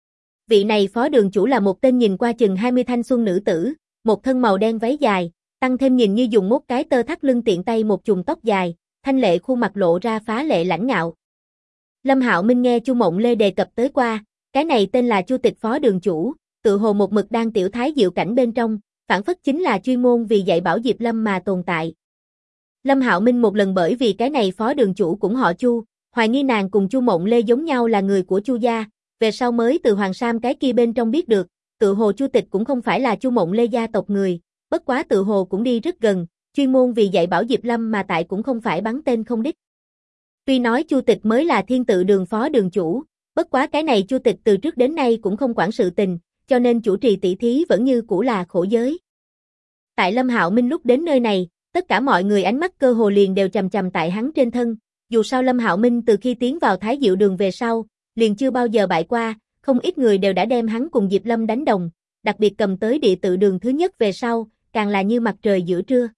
A: Vị này phó đường chủ là một tên nhìn qua chừng 20 thanh xuân nữ tử, một thân màu đen váy dài, tăng thêm nhìn như dùng một cái tơ thắt lưng tiện tay một chùm tóc dài, thanh lệ khuôn mặt lộ ra phá lệ lãnh ngạo. Lâm Hạo Minh nghe Chu Mộng Lê đề cập tới qua, cái này tên là Chu Tịch phó đường chủ, tự hồ một mực đang Tiểu Thái Diệu cảnh bên trong, phản phất chính là chuyên môn vì dạy bảo Diệp Lâm mà tồn tại. Lâm Hạo Minh một lần bởi vì cái này phó đường chủ cũng họ Chu, hoài nghi nàng cùng Chu Mộng Lê giống nhau là người của Chu gia, về sau mới từ Hoàng Sam cái kia bên trong biết được, tự hồ Chu Tịch cũng không phải là Chu Mộng Lê gia tộc người, bất quá tự hồ cũng đi rất gần, chuyên môn vì dạy bảo Diệp Lâm mà tại cũng không phải bắn tên không đích. Tuy nói Chu Tịch mới là thiên tự đường phó đường chủ, bất quá cái này Chu Tịch từ trước đến nay cũng không quản sự tình, cho nên chủ trì tỷ thí vẫn như cũ là Khổ Giới. Tại Lâm Hạo Minh lúc đến nơi này, tất cả mọi người ánh mắt cơ hồ liền đều chằm chằm tại hắn trên thân, dù sao Lâm Hạo Minh từ khi tiến vào Thái Diệu đường về sau, liền chưa bao giờ bại qua, không ít người đều đã đem hắn cùng Diệp Lâm đánh đồng, đặc biệt cầm tới địa tự đường thứ nhất về sau, càng là như mặt trời giữa trưa.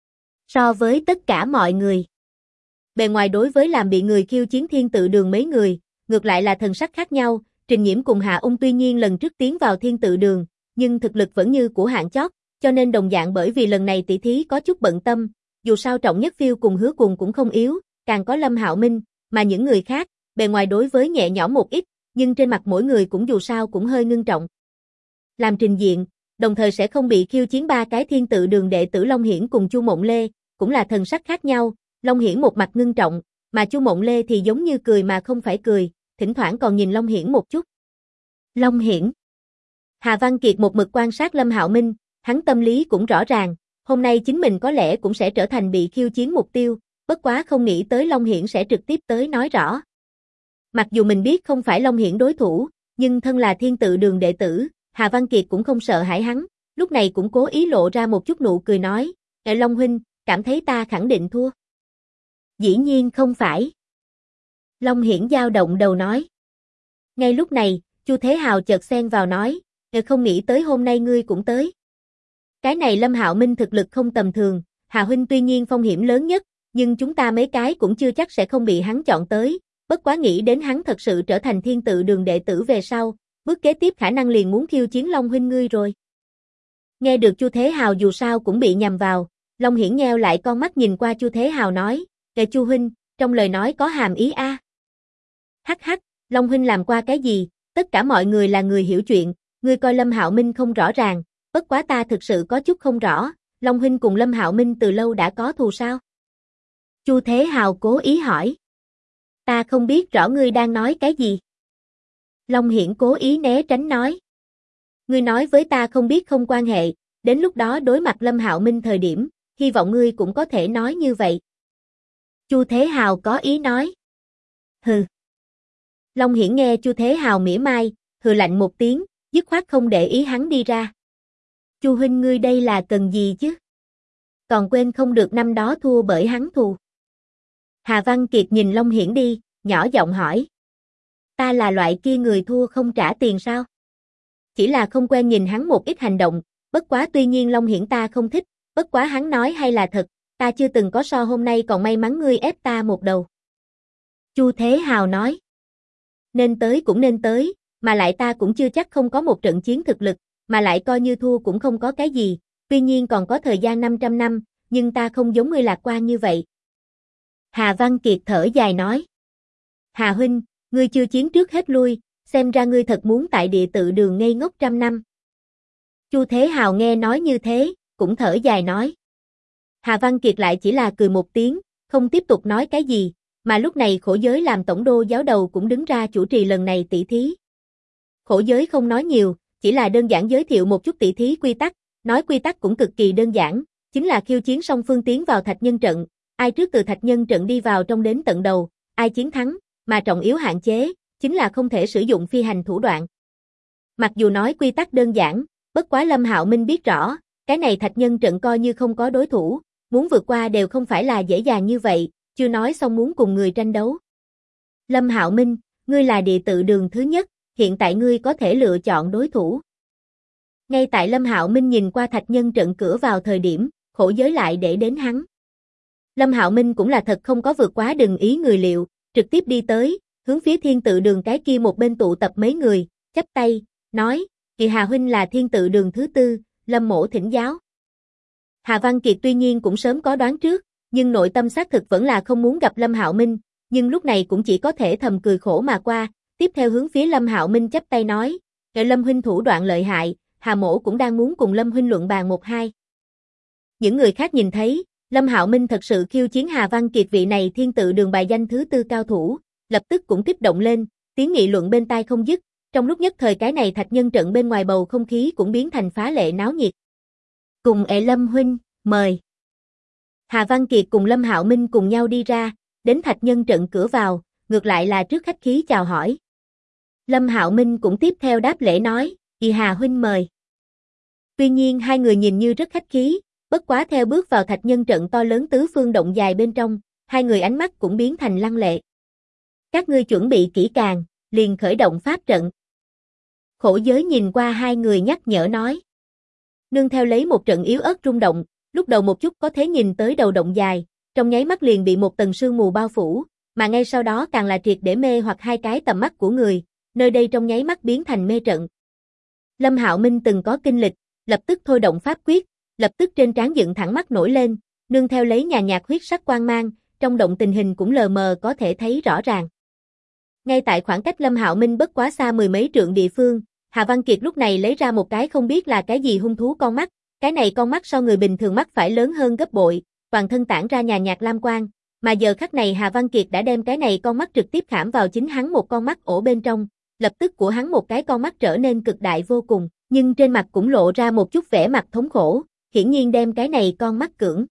A: So với tất cả mọi người, bề ngoài đối với làm bị người khiêu chiến thiên tự đường mấy người, ngược lại là thần sắc khác nhau, Trình Nhiễm cùng Hạ Ung tuy nhiên lần trước tiến vào thiên tự đường, nhưng thực lực vẫn như của hạng chót, cho nên đồng dạng bởi vì lần này tỷ thí có chút bận tâm, dù sao Trọng Nhất Phiêu cùng Hứa Cuồng cũng không yếu, càng có Lâm Hạo Minh, mà những người khác, bề ngoài đối với nhẹ nhõm một ít, nhưng trên mặt mỗi người cũng dù sao cũng hơi ngưng trọng. Làm trình diện, đồng thời sẽ không bị khiêu chiến ba cái thiên tự đường đệ tử Long Hiển cùng Chu Mộng Lê, cũng là thần sắc khác nhau, Long Hiển một mặt ngưng trọng, mà Chu Mộng Lê thì giống như cười mà không phải cười, thỉnh thoảng còn nhìn Long Hiển một chút. Long Hiển. Hà Văn Kiệt một mực quan sát Lâm Hạo Minh, hắn tâm lý cũng rõ ràng, hôm nay chính mình có lẽ cũng sẽ trở thành bị khiêu chiến mục tiêu, bất quá không nghĩ tới Long Hiển sẽ trực tiếp tới nói rõ. Mặc dù mình biết không phải Long Hiển đối thủ, nhưng thân là thiên tự đường đệ tử, Hà Văn Kiệt cũng không sợ hãi hắn, lúc này cũng cố ý lộ ra một chút nụ cười nói, Long huynh, cảm thấy ta khẳng định thua. Dĩ nhiên không phải. Long Hiển dao động đầu nói. Ngay lúc này, Chu Thế Hào chợt xen vào nói, không nghĩ tới hôm nay ngươi cũng tới. Cái này Lâm Hạo Minh thực lực không tầm thường, Hà huynh tuy nhiên phong hiểm lớn nhất, nhưng chúng ta mấy cái cũng chưa chắc sẽ không bị hắn chọn tới, bất quá nghĩ đến hắn thật sự trở thành thiên tự đường đệ tử về sau, bước kế tiếp khả năng liền muốn khiêu chiến Long huynh ngươi rồi. Nghe được Chu Thế Hào dù sao cũng bị nhầm vào, Long Hiển nheo lại con mắt nhìn qua Chu Thế Hào nói, Chu huynh, trong lời nói có hàm ý a. Hắc hắc, Long huynh làm qua cái gì, tất cả mọi người là người hiểu chuyện, ngươi coi Lâm Hạo Minh không rõ ràng, bất quá ta thực sự có chút không rõ, Long huynh cùng Lâm Hạo Minh từ lâu đã có thù sao? Chu Thế Hào cố ý hỏi. Ta không biết rõ ngươi đang nói cái gì. Long Hiển cố ý né tránh nói. Ngươi nói với ta không biết không quan hệ, đến lúc đó đối mặt Lâm Hạo Minh thời điểm, hy vọng ngươi cũng có thể nói như vậy. Chu Thế Hào có ý nói. Hừ. Long Hiển nghe Chu Thế Hào mỉa mai, hừ lạnh một tiếng, dứt khoát không để ý hắn đi ra. Chu huynh ngươi đây là cần gì chứ? Còn quên không được năm đó thua bởi hắn thù. Hà Văn Kiệt nhìn Long Hiển đi, nhỏ giọng hỏi. Ta là loại kia người thua không trả tiền sao? Chỉ là không quen nhìn hắn một ít hành động, bất quá tuy nhiên Long Hiển ta không thích, bất quá hắn nói hay là thật, ta chưa từng có so hôm nay còn may mắn ngươi ép ta một đầu. Chu Thế Hào nói. Nên tới cũng nên tới, mà lại ta cũng chưa chắc không có một trận chiến thực lực, mà lại coi như thua cũng không có cái gì, tuy nhiên còn có thời gian 500 năm, nhưng ta không giống ngươi lạc quan như vậy. Hà Văn Kiệt thở dài nói. Hà huynh, ngươi chưa chiến trước hết lui, xem ra ngươi thật muốn tại địa tự đường ngây ngốc 100 năm. Chu Thế Hào nghe nói như thế, cũng thở dài nói. Hà Văn Kiệt lại chỉ là cười một tiếng, không tiếp tục nói cái gì, mà lúc này Khổ Giới làm tổng đô giáo đầu cũng đứng ra chủ trì lần này tỷ thí. Khổ Giới không nói nhiều, chỉ là đơn giản giới thiệu một chút tỷ thí quy tắc, nói quy tắc cũng cực kỳ đơn giản, chính là khiêu chiến song phương tiến vào thạch nhân trận, ai trước từ thạch nhân trận đi vào trong đến tận đầu, ai chiến thắng, mà trọng yếu hạn chế, chính là không thể sử dụng phi hành thủ đoạn. Mặc dù nói quy tắc đơn giản, bất quá Lâm Hạo Minh biết rõ, cái này thạch nhân trận coi như không có đối thủ, muốn vượt qua đều không phải là dễ dàng như vậy, chưa nói xong muốn cùng người tranh đấu. Lâm Hạo Minh, ngươi là địa tự đường thứ nhất, hiện tại ngươi có thể lựa chọn đối thủ. Ngay tại Lâm Hạo Minh nhìn qua thạch nhân trận cửa vào thời điểm, Khổ Giới lại để đến hắn. Lâm Hạo Minh cũng là thật không có vượt quá đừng ý người liệu, trực tiếp đi tới, hướng phía thiên tự đường cái kia một bên tụ tập mấy người, chắp tay, nói, Kỳ Hà huynh là thiên tự đường thứ tư, Lâm mỗ thỉnh giáo. Hà Văn Kiệt tuy nhiên cũng sớm có đoán trước, nhưng nội tâm xác thực vẫn là không muốn gặp Lâm Hạo Minh, nhưng lúc này cũng chỉ có thể thầm cười khổ mà qua, tiếp theo hướng phía Lâm Hạo Minh chắp tay nói, Lâm huynh thủ đoạn lợi hại, Hà mỗ cũng đang muốn cùng Lâm huynh luận bàn một hai. Những người khác nhìn thấy, Lâm Hạo Minh thật sự khiêu chiến Hà Văn Kiệt vị này thiên tự đường bài danh thứ tư cao thủ, lập tức cũng kích động lên, tiếng nghị luận bên tai không dứt, trong lúc nhất thời cái này thạch nhân trận bên ngoài bầu không khí cũng biến thành phá lệ náo nhiệt. Cùng Lâm huynh, mời. Hà Văn Kiệt cùng Lâm Hạo Minh cùng nhau đi ra, đến thạch nhân trận cửa vào, ngược lại là trước khách khí chào hỏi. Lâm Hạo Minh cũng tiếp theo đáp lễ nói, Hà huynh mời. Tuy nhiên hai người nhìn như rất khách khí, bất quá theo bước vào thạch nhân trận to lớn tứ phương động dài bên trong, hai người ánh mắt cũng biến thành lăng lệ. Các ngươi chuẩn bị kỹ càng, liền khởi động pháp trận. Khổ Giới nhìn qua hai người nhắc nhở nói. Nương theo lấy một trận yếu ớt rung động, lúc đầu một chút có thể nhìn tới đầu động dài, trong nháy mắt liền bị một tầng sương mù bao phủ, mà ngay sau đó càng là triệt để mê hoặc hai cái tầm mắt của người, nơi đây trong nháy mắt biến thành mê trận. Lâm Hạo Minh từng có kinh lịch, lập tức thôi động pháp quyết, lập tức trên trán dựng thẳng mắt nổi lên, nương theo lấy nhàn nhạt huyết sắc quang mang, trong động tình hình cũng lờ mờ có thể thấy rõ ràng. Ngay tại khoảng cách Lâm Hạo Minh bất quá xa mười mấy trượng địa phương, Hà Văn Kiệt lúc này lấy ra một cái không biết là cái gì hung thú con mắt, cái này con mắt so người bình thường mắt phải lớn hơn gấp bội, toàn thân tản ra nhàn nhạt lam quang, mà giờ khắc này Hà Văn Kiệt đã đem cái này con mắt trực tiếp khảm vào chính hắn một con mắt ổ bên trong, lập tức của hắn một cái con mắt trở nên cực đại vô cùng, nhưng trên mặt cũng lộ ra một chút vẻ mặt thống khổ, hiển nhiên đem cái này con mắt cưỡng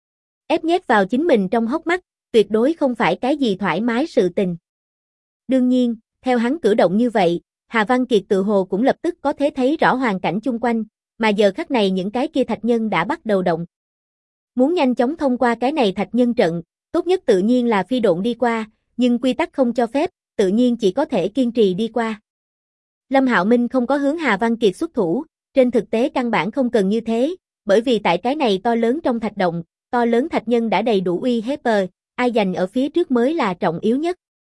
A: ép nhét vào chính mình trong hốc mắt, tuyệt đối không phải cái gì thoải mái sự tình. Đương nhiên, theo hắn cử động như vậy, Hà Văn Kiệt tự hồ cũng lập tức có thể thấy rõ hoàn cảnh chung quanh, mà giờ khắc này những cái kia thạch nhân đã bắt đầu động. Muốn nhanh chóng thông qua cái này thạch nhân trận, tốt nhất tự nhiên là phi độn đi qua, nhưng quy tắc không cho phép, tự nhiên chỉ có thể kiên trì đi qua. Lâm Hạo Minh không có hướng Hà Văn Kiệt xuất thủ, trên thực tế căn bản không cần như thế, bởi vì tại cái này to lớn trong thạch động, to lớn thạch nhân đã đầy đủ uy hiếp, ai giành ở phía trước mới là trọng yếu nhất.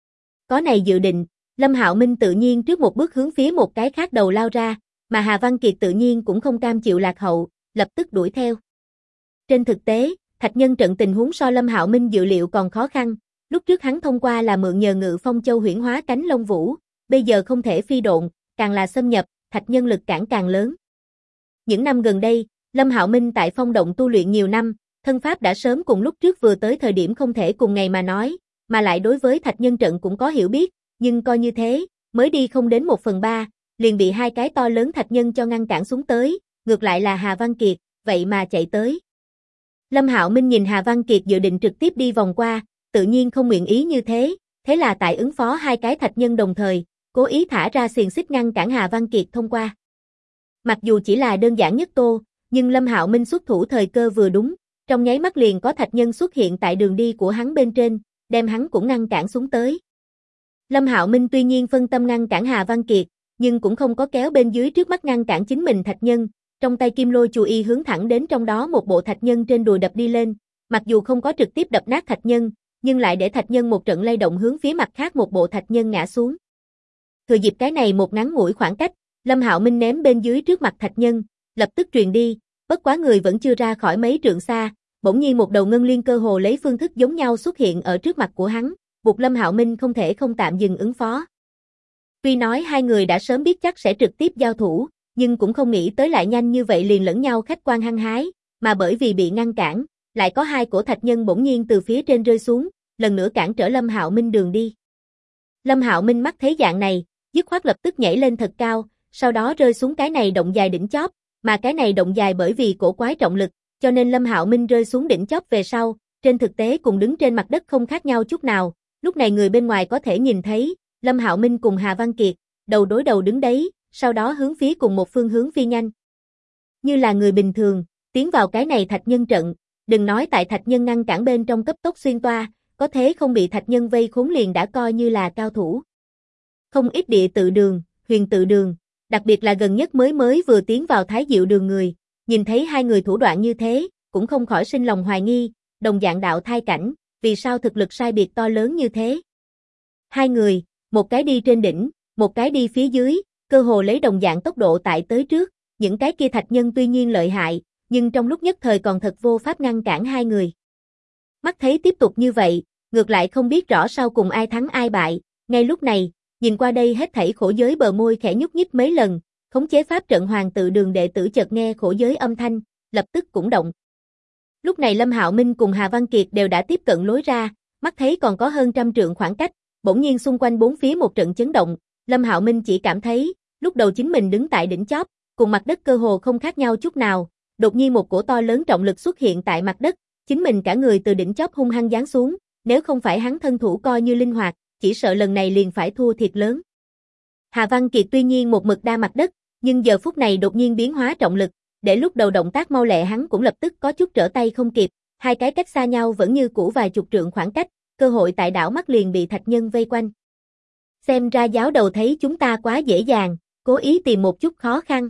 A: Có này dự định, Lâm Hạo Minh tự nhiên trước một bước hướng phía một cái khác đầu lao ra, mà Hà Văn Kiệt tự nhiên cũng không cam chịu lạc hậu, lập tức đuổi theo. Trên thực tế, thạch nhân trận tình huống so Lâm Hạo Minh dự liệu còn khó khăn, lúc trước hắn thông qua là mượn nhờ Ngự Phong Châu huyễn hóa cánh lông vũ, bây giờ không thể phi độn, càng là xâm nhập, thạch nhân lực cản càng lớn. Những năm gần đây, Lâm Hạo Minh tại Phong Động tu luyện nhiều năm, thân pháp đã sớm cùng lúc trước vừa tới thời điểm không thể cùng ngày mà nói, mà lại đối với thạch nhân trận cũng có hiểu biết, nhưng coi như thế, mới đi không đến 1/3, liền bị hai cái to lớn thạch nhân cho ngăn cản xuống tới, ngược lại là Hà Văn Kiệt, vậy mà chạy tới. Lâm Hạo Minh nhìn Hà Văn Kiệt dự định trực tiếp đi vòng qua, tự nhiên không nguyện ý như thế, thế là tại ứng phó hai cái thạch nhân đồng thời, cố ý thả ra xiềng xích ngăn cản Hà Văn Kiệt thông qua. Mặc dù chỉ là đơn giản nhất tô, nhưng Lâm Hạo Minh xuất thủ thời cơ vừa đúng, trong nháy mắt liền có thạch nhân xuất hiện tại đường đi của hắn bên trên, đem hắn cũng ngăn cản xuống tới. Lâm Hạo Minh tuy nhiên phân tâm ngăn cản Hà Văn Kiệt, nhưng cũng không có kéo bên dưới trước mắt ngăn cản chính mình thạch nhân, trong tay kim lôi chù y hướng thẳng đến trong đó một bộ thạch nhân trên đùi đập đi lên, mặc dù không có trực tiếp đập nát thạch nhân, nhưng lại để thạch nhân một trận lay động hướng phía mặt khác một bộ thạch nhân ngã xuống. Thừa dịp cái này một ngắn ngủi khoảng cách, Lâm Hạo Minh ném bên dưới trước mặt thạch nhân, lập tức truyền đi, bất quá người vẫn chưa ra khỏi mấy trượng xa, bỗng nhiên một đầu ngân liên cơ hồ lấy phương thức giống nhau xuất hiện ở trước mặt của hắn, buộc Lâm Hạo Minh không thể không tạm dừng ứng phó. Tuy nói hai người đã sớm biết chắc sẽ trực tiếp giao thủ, nhưng cũng không nghĩ tới lại nhanh như vậy liền lẫn nhau khách quan hăng hái, mà bởi vì bị ngăn cản, lại có hai cổ thạch nhân bỗng nhiên từ phía trên rơi xuống, lần nữa cản trở Lâm Hạo Minh đường đi. Lâm Hạo Minh mắt thấy dạng này, dứt khoát lập tức nhảy lên thật cao, sau đó rơi xuống cái này động dài đỉnh chóp, mà cái này động dài bởi vì cổ quái trọng lực, cho nên Lâm Hạo Minh rơi xuống đỉnh chóp về sau, trên thực tế cùng đứng trên mặt đất không khác nhau chút nào, lúc này người bên ngoài có thể nhìn thấy, Lâm Hạo Minh cùng Hà Văn Kiệt, đầu đối đầu đứng đấy, sau đó hướng phía cùng một phương hướng phi nhanh. Như là người bình thường, tiến vào cái này thạch nhân trận, đừng nói tại thạch nhân ngăn cản bên trong cấp tốc xuyên toa, có thế không bị thạch nhân vây khốn liền đã coi như là cao thủ. Không ít địa tự đường, huyền tự đường, đặc biệt là gần nhất mới vừa tiến vào Thái Diệu đường người, nhìn thấy hai người thủ đoạn như thế, cũng không khỏi sinh lòng hoài nghi, đồng dạng đạo thai cảnh, vì sao thực lực sai biệt to lớn như thế. Hai người, một cái đi trên đỉnh, một cái đi phía dưới, cơ hồ lấy đồng dạng tốc độ tại tới trước, những cái kia thạch nhân tuy nhiên lợi hại, nhưng trong lúc nhất thời còn thật vô pháp ngăn cản hai người. Mắt thấy tiếp tục như vậy, ngược lại không biết rõ sau cùng ai thắng ai bại, ngay lúc này, nhìn qua đây hết thảy khổ giới bờ môi khẽ nhúc nhích mấy lần, khống chế pháp trận hoàng tự đường đệ tử chợt nghe khổ giới âm thanh, lập tức cũng động. Lúc này Lâm Hạo Minh cùng Hà Văn Kiệt đều đã tiếp cận lối ra, mắt thấy còn có hơn 100 trượng khoảng cách, bỗng nhiên xung quanh bốn phía một trận chấn động, Lâm Hạo Minh chỉ cảm thấy, lúc đầu chính mình đứng tại đỉnh chóp, cùng mặt đất cơ hồ không khác nhau chút nào, đột nhiên một cổ to lớn trọng lực xuất hiện tại mặt đất, chính mình cả người từ đỉnh chóp hung hăng giáng xuống, nếu không phải hắn thân thủ coi như linh hoạt, chỉ sợ lần này liền phải thua thiệt lớn. Hà Văn Kiệt tuy nhiên một mực đa mặt đất, nhưng giờ phút này đột nhiên biến hóa trọng lực, để lúc đầu động tác mau lẹ hắn cũng lập tức có chút trở tay không kịp, hai cái cách xa nhau vẫn như cũ vài chục trượng khoảng cách, cơ hội tại đảo mắt liền bị thạch nhân vây quanh. Xem ra giáo đầu thấy chúng ta quá dễ dàng, cố ý tìm một chút khó khăn.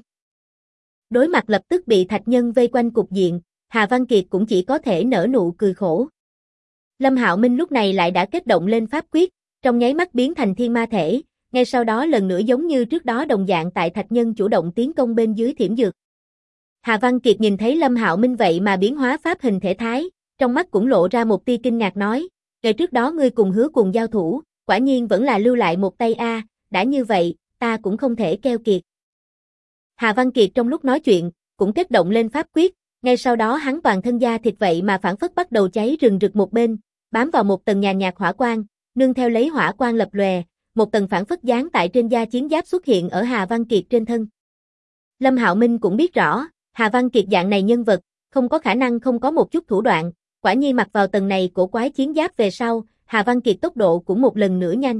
A: Đối mặt lập tức bị thạch nhân vây quanh cục diện, Hà Văn Kiệt cũng chỉ có thể nở nụ cười khổ. Lâm Hạo Minh lúc này lại đã kết động lên pháp quyết, trong nháy mắt biến thành thiên ma thể, ngay sau đó lần nữa giống như trước đó đồng dạng tại thạch nhân chủ động tiến công bên dưới thiểm dược. Hà Văn Kiệt nhìn thấy Lâm Hạo Minh vậy mà biến hóa pháp hình thể thái, trong mắt cũng lộ ra một tia kinh ngạc nói, Kể trước đó ngươi cùng hứa cùng giao thủ, quả nhiên vẫn là lưu lại một tay a, đã như vậy, ta cũng không thể keo kiệt. Hà Văn Kiệt trong lúc nói chuyện, cũng kết động lên pháp quyết, ngay sau đó hắn toàn thân da thịt vậy mà phản phất bắt đầu cháy rừng rực một bên, bám vào một tầng nhàn nhạt hỏa quang, nương theo lấy hỏa quang lập lòe, một tầng phản phất dán tại trên da chiến giáp xuất hiện ở Hà Văn Kiệt trên thân. Lâm Hạo Minh cũng biết rõ, Hà Văn Kiệt dạng này nhân vật, không có khả năng không có một chút thủ đoạn, quả nhiên mặc vào tầng này cổ quái chiến giáp về sau, Hà Văn Kiệt tốc độ cũng một lần nữa nhanh.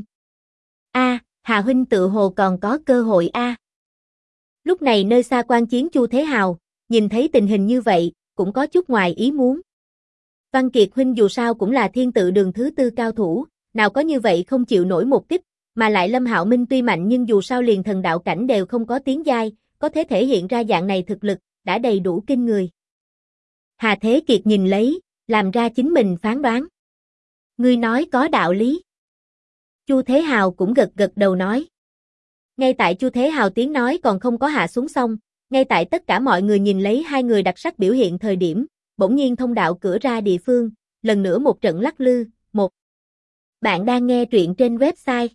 A: Hà huynh tự hồ còn có cơ hội a. Lúc này nơi xa quan chiến Chu Thế Hào, nhìn thấy tình hình như vậy, cũng có chút ngoài ý muốn. Văn Kiệt huynh dù sao cũng là thiên tự đường thứ 4 cao thủ, nào có như vậy không chịu nổi một kích, mà lại Lâm Hạo Minh tuy mạnh nhưng dù sao liền thần đạo cảnh đều không có tiến giai, có thể thể hiện ra dạng này thực lực, đã đầy đủ kinh người. Hà Thế Kiệt nhìn lấy, làm ra chính mình phán đoán. Ngươi nói có đạo lý. Chu Thế Hào cũng gật gật đầu nói. Ngay tại Chu Thế Hào tiếng nói còn không có hạ xuống xong, ngay tại tất cả mọi người nhìn lấy hai người đặc sắc biểu hiện thời điểm, bỗng nhiên thông đạo cửa ra địa phương, lần nữa một trận lắc lư, một. Bạn đang nghe truyện trên website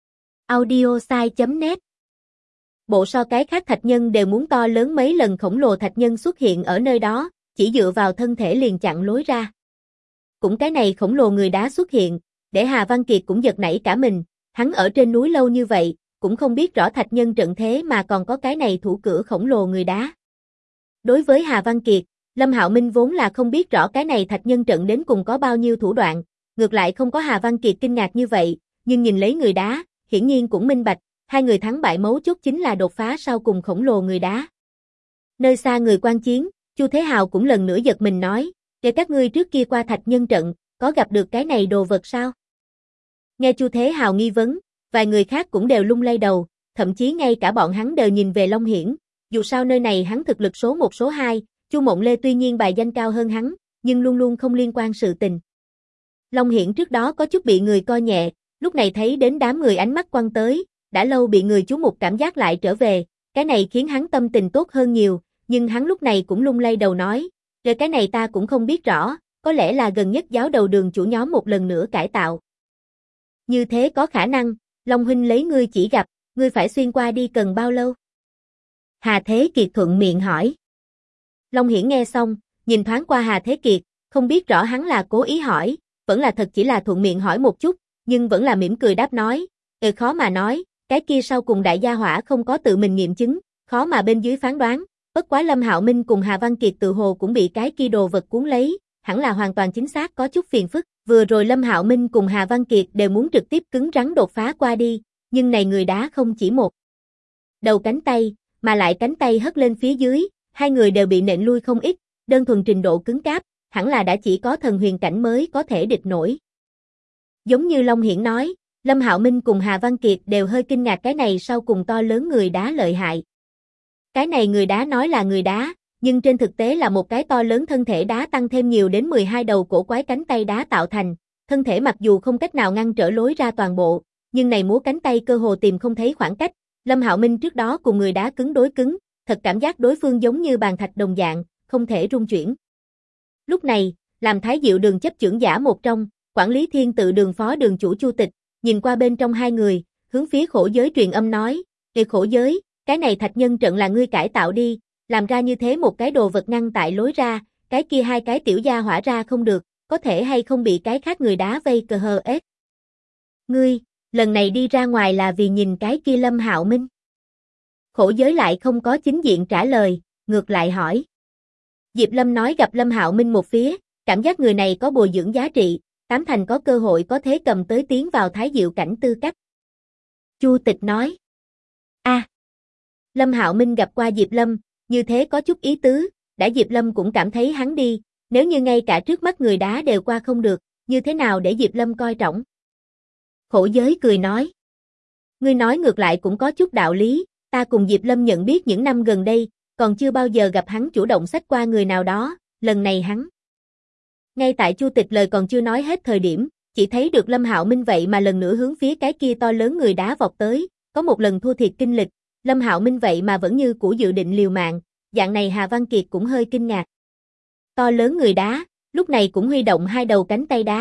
A: audiosai.net. Bộ so cái khác thạch nhân đều muốn to lớn mấy lần khổng lồ thạch nhân xuất hiện ở nơi đó, chỉ dựa vào thân thể liền chặn lối ra. Cũng cái này khổng lồ người đá xuất hiện, để Hà Văn Kiệt cũng giật nảy cả mình, hắn ở trên núi lâu như vậy, cũng không biết rõ thạch nhân trận thế mà còn có cái này thủ cửa khổng lồ người đá. Đối với Hà Văn Kiệt, Lâm Hạo Minh vốn là không biết rõ cái này thạch nhân trận đến cùng có bao nhiêu thủ đoạn, ngược lại không có Hà Văn Kiệt kinh ngạc như vậy, nhưng nhìn lấy người đá, hiển nhiên cũng minh bạch, hai người thắng bại mấu chốt chính là đột phá sau cùng khổng lồ người đá. Nơi xa người quan chiến, Chu Thế Hào cũng lần nữa giật mình nói, để các ngươi trước kia qua thạch nhân trận, có gặp được cái này đồ vật sao? Nghe Chu Thế Hào nghi vấn, vài người khác cũng đều lung lay đầu, thậm chí ngay cả bọn hắn đều nhìn về Long Hiển, dù sao nơi này hắn thực lực số 1 số 2, Chu Mộng Lê tuy nhiên bài danh cao hơn hắn, nhưng luôn luôn không liên quan sự tình. Long Hiển trước đó có chút bị người coi nhẹ, lúc này thấy đến đám người ánh mắt quăng tới, đã lâu bị người chú mục cảm giác lại trở về, cái này khiến hắn tâm tình tốt hơn nhiều, nhưng hắn lúc này cũng lung lay đầu nói, rồi cái này ta cũng không biết rõ, có lẽ là gần nhất giáo đầu đường chủ nhóm một lần nữa cải tạo. Như thế có khả năng, Long huynh lấy ngươi chỉ gặp, ngươi phải xuyên qua đi cần bao lâu? Hà Thế Kiệt thuận miệng hỏi. Long Hiển nghe xong, nhìn thoáng qua Hà Thế Kiệt, không biết rõ hắn là cố ý hỏi, vẫn là thật chỉ là thuận miệng hỏi một chút, nhưng vẫn là mỉm cười đáp nói, khó mà nói, cái kia sau cùng đại gia hỏa không có tự mình nghiệm chứng, khó mà bên dưới phán đoán, bất quá Lâm Hạo Minh cùng Hà Văn Kiệt tự hồ cũng bị cái kia đồ vật cuốn lấy, hẳn là hoàn toàn chính xác có chút phiền phức, vừa rồi Lâm Hạo Minh cùng Hà Văn Kiệt đều muốn trực tiếp cứng rắn đột phá qua đi, nhưng này người đá không chỉ một đầu cánh tay, mà lại cánh tay hất lên phía dưới, hai người đều bị nện lui không ít, đơn thuần trình độ cứng cáp, hẳn là đã chỉ có thần huyền cảnh mới có thể địch nổi. Giống như Long Hiển nói, Lâm Hạo Minh cùng Hà Văn Kiệt đều hơi kinh ngạc cái này sau cùng to lớn người đá lợi hại. Cái này người đá nói là người đá, nhưng trên thực tế là một cái to lớn thân thể đá tăng thêm nhiều đến 12 đầu cổ quái cánh tay đá tạo thành, thân thể mặc dù không cách nào ngăn trở lối ra toàn bộ, nhưng này múa cánh tay cơ hồ tìm không thấy khoảng cách. Lâm Hạo Minh trước đó cùng người đá cứng đối cứng, thật cảm giác đối phương giống như bàn thạch đồng dạng, không thể rung chuyển. Lúc này, làm Thái Diệu đường chấp chưởng giả một trong, quản lý thiên tự đường phó đường chủ Chu Tịch, nhìn qua bên trong hai người, hướng phía Khổ Giới truyền âm nói, Khổ Giới, cái này thạch nhân trận là ngươi cải tạo đi, làm ra như thế một cái đồ vật ngăn tại lối ra, cái kia hai cái tiểu gia hỏa ra không được, có thể hay không bị cái khác người đá vây cờ hờ ết. Ngươi, lần này đi ra ngoài là vì nhìn cái kia Lâm Hạo Minh. Khổ Giới lại không có chính diện trả lời, ngược lại hỏi. Diệp Lâm nói gặp Lâm Hạo Minh một phía, cảm giác người này có bồi dưỡng giá trị, tám thành có cơ hội có thế cầm tới tiến vào Thái Diệu cảnh tư cách. Chu Tịch nói. Lâm Hạo Minh gặp qua Diệp Lâm, như thế có chút ý tứ, đã Diệp Lâm cũng cảm thấy hắn đi, nếu như ngay cả trước mắt người đá đều qua không được, như thế nào để Diệp Lâm coi trọng? Khổ Giới cười nói. Ngươi nói ngược lại cũng có chút đạo lý, ta cùng Diệp Lâm nhận biết những năm gần đây, còn chưa bao giờ gặp hắn chủ động xách qua người nào đó, lần này hắn. Ngay tại Chu Tịch lời còn chưa nói hết thời điểm, chỉ thấy được Lâm Hạo Minh vậy mà lần nữa hướng phía cái kia to lớn người đá vọt tới, có một lần thua thiệt kinh lịch, Lâm Hạo Minh vậy mà vẫn như cũ dự định liều mạng, dạng này Hà Văn Kiệt cũng hơi kinh ngạc. To lớn người đá, lúc này cũng huy động hai đầu cánh tay đá,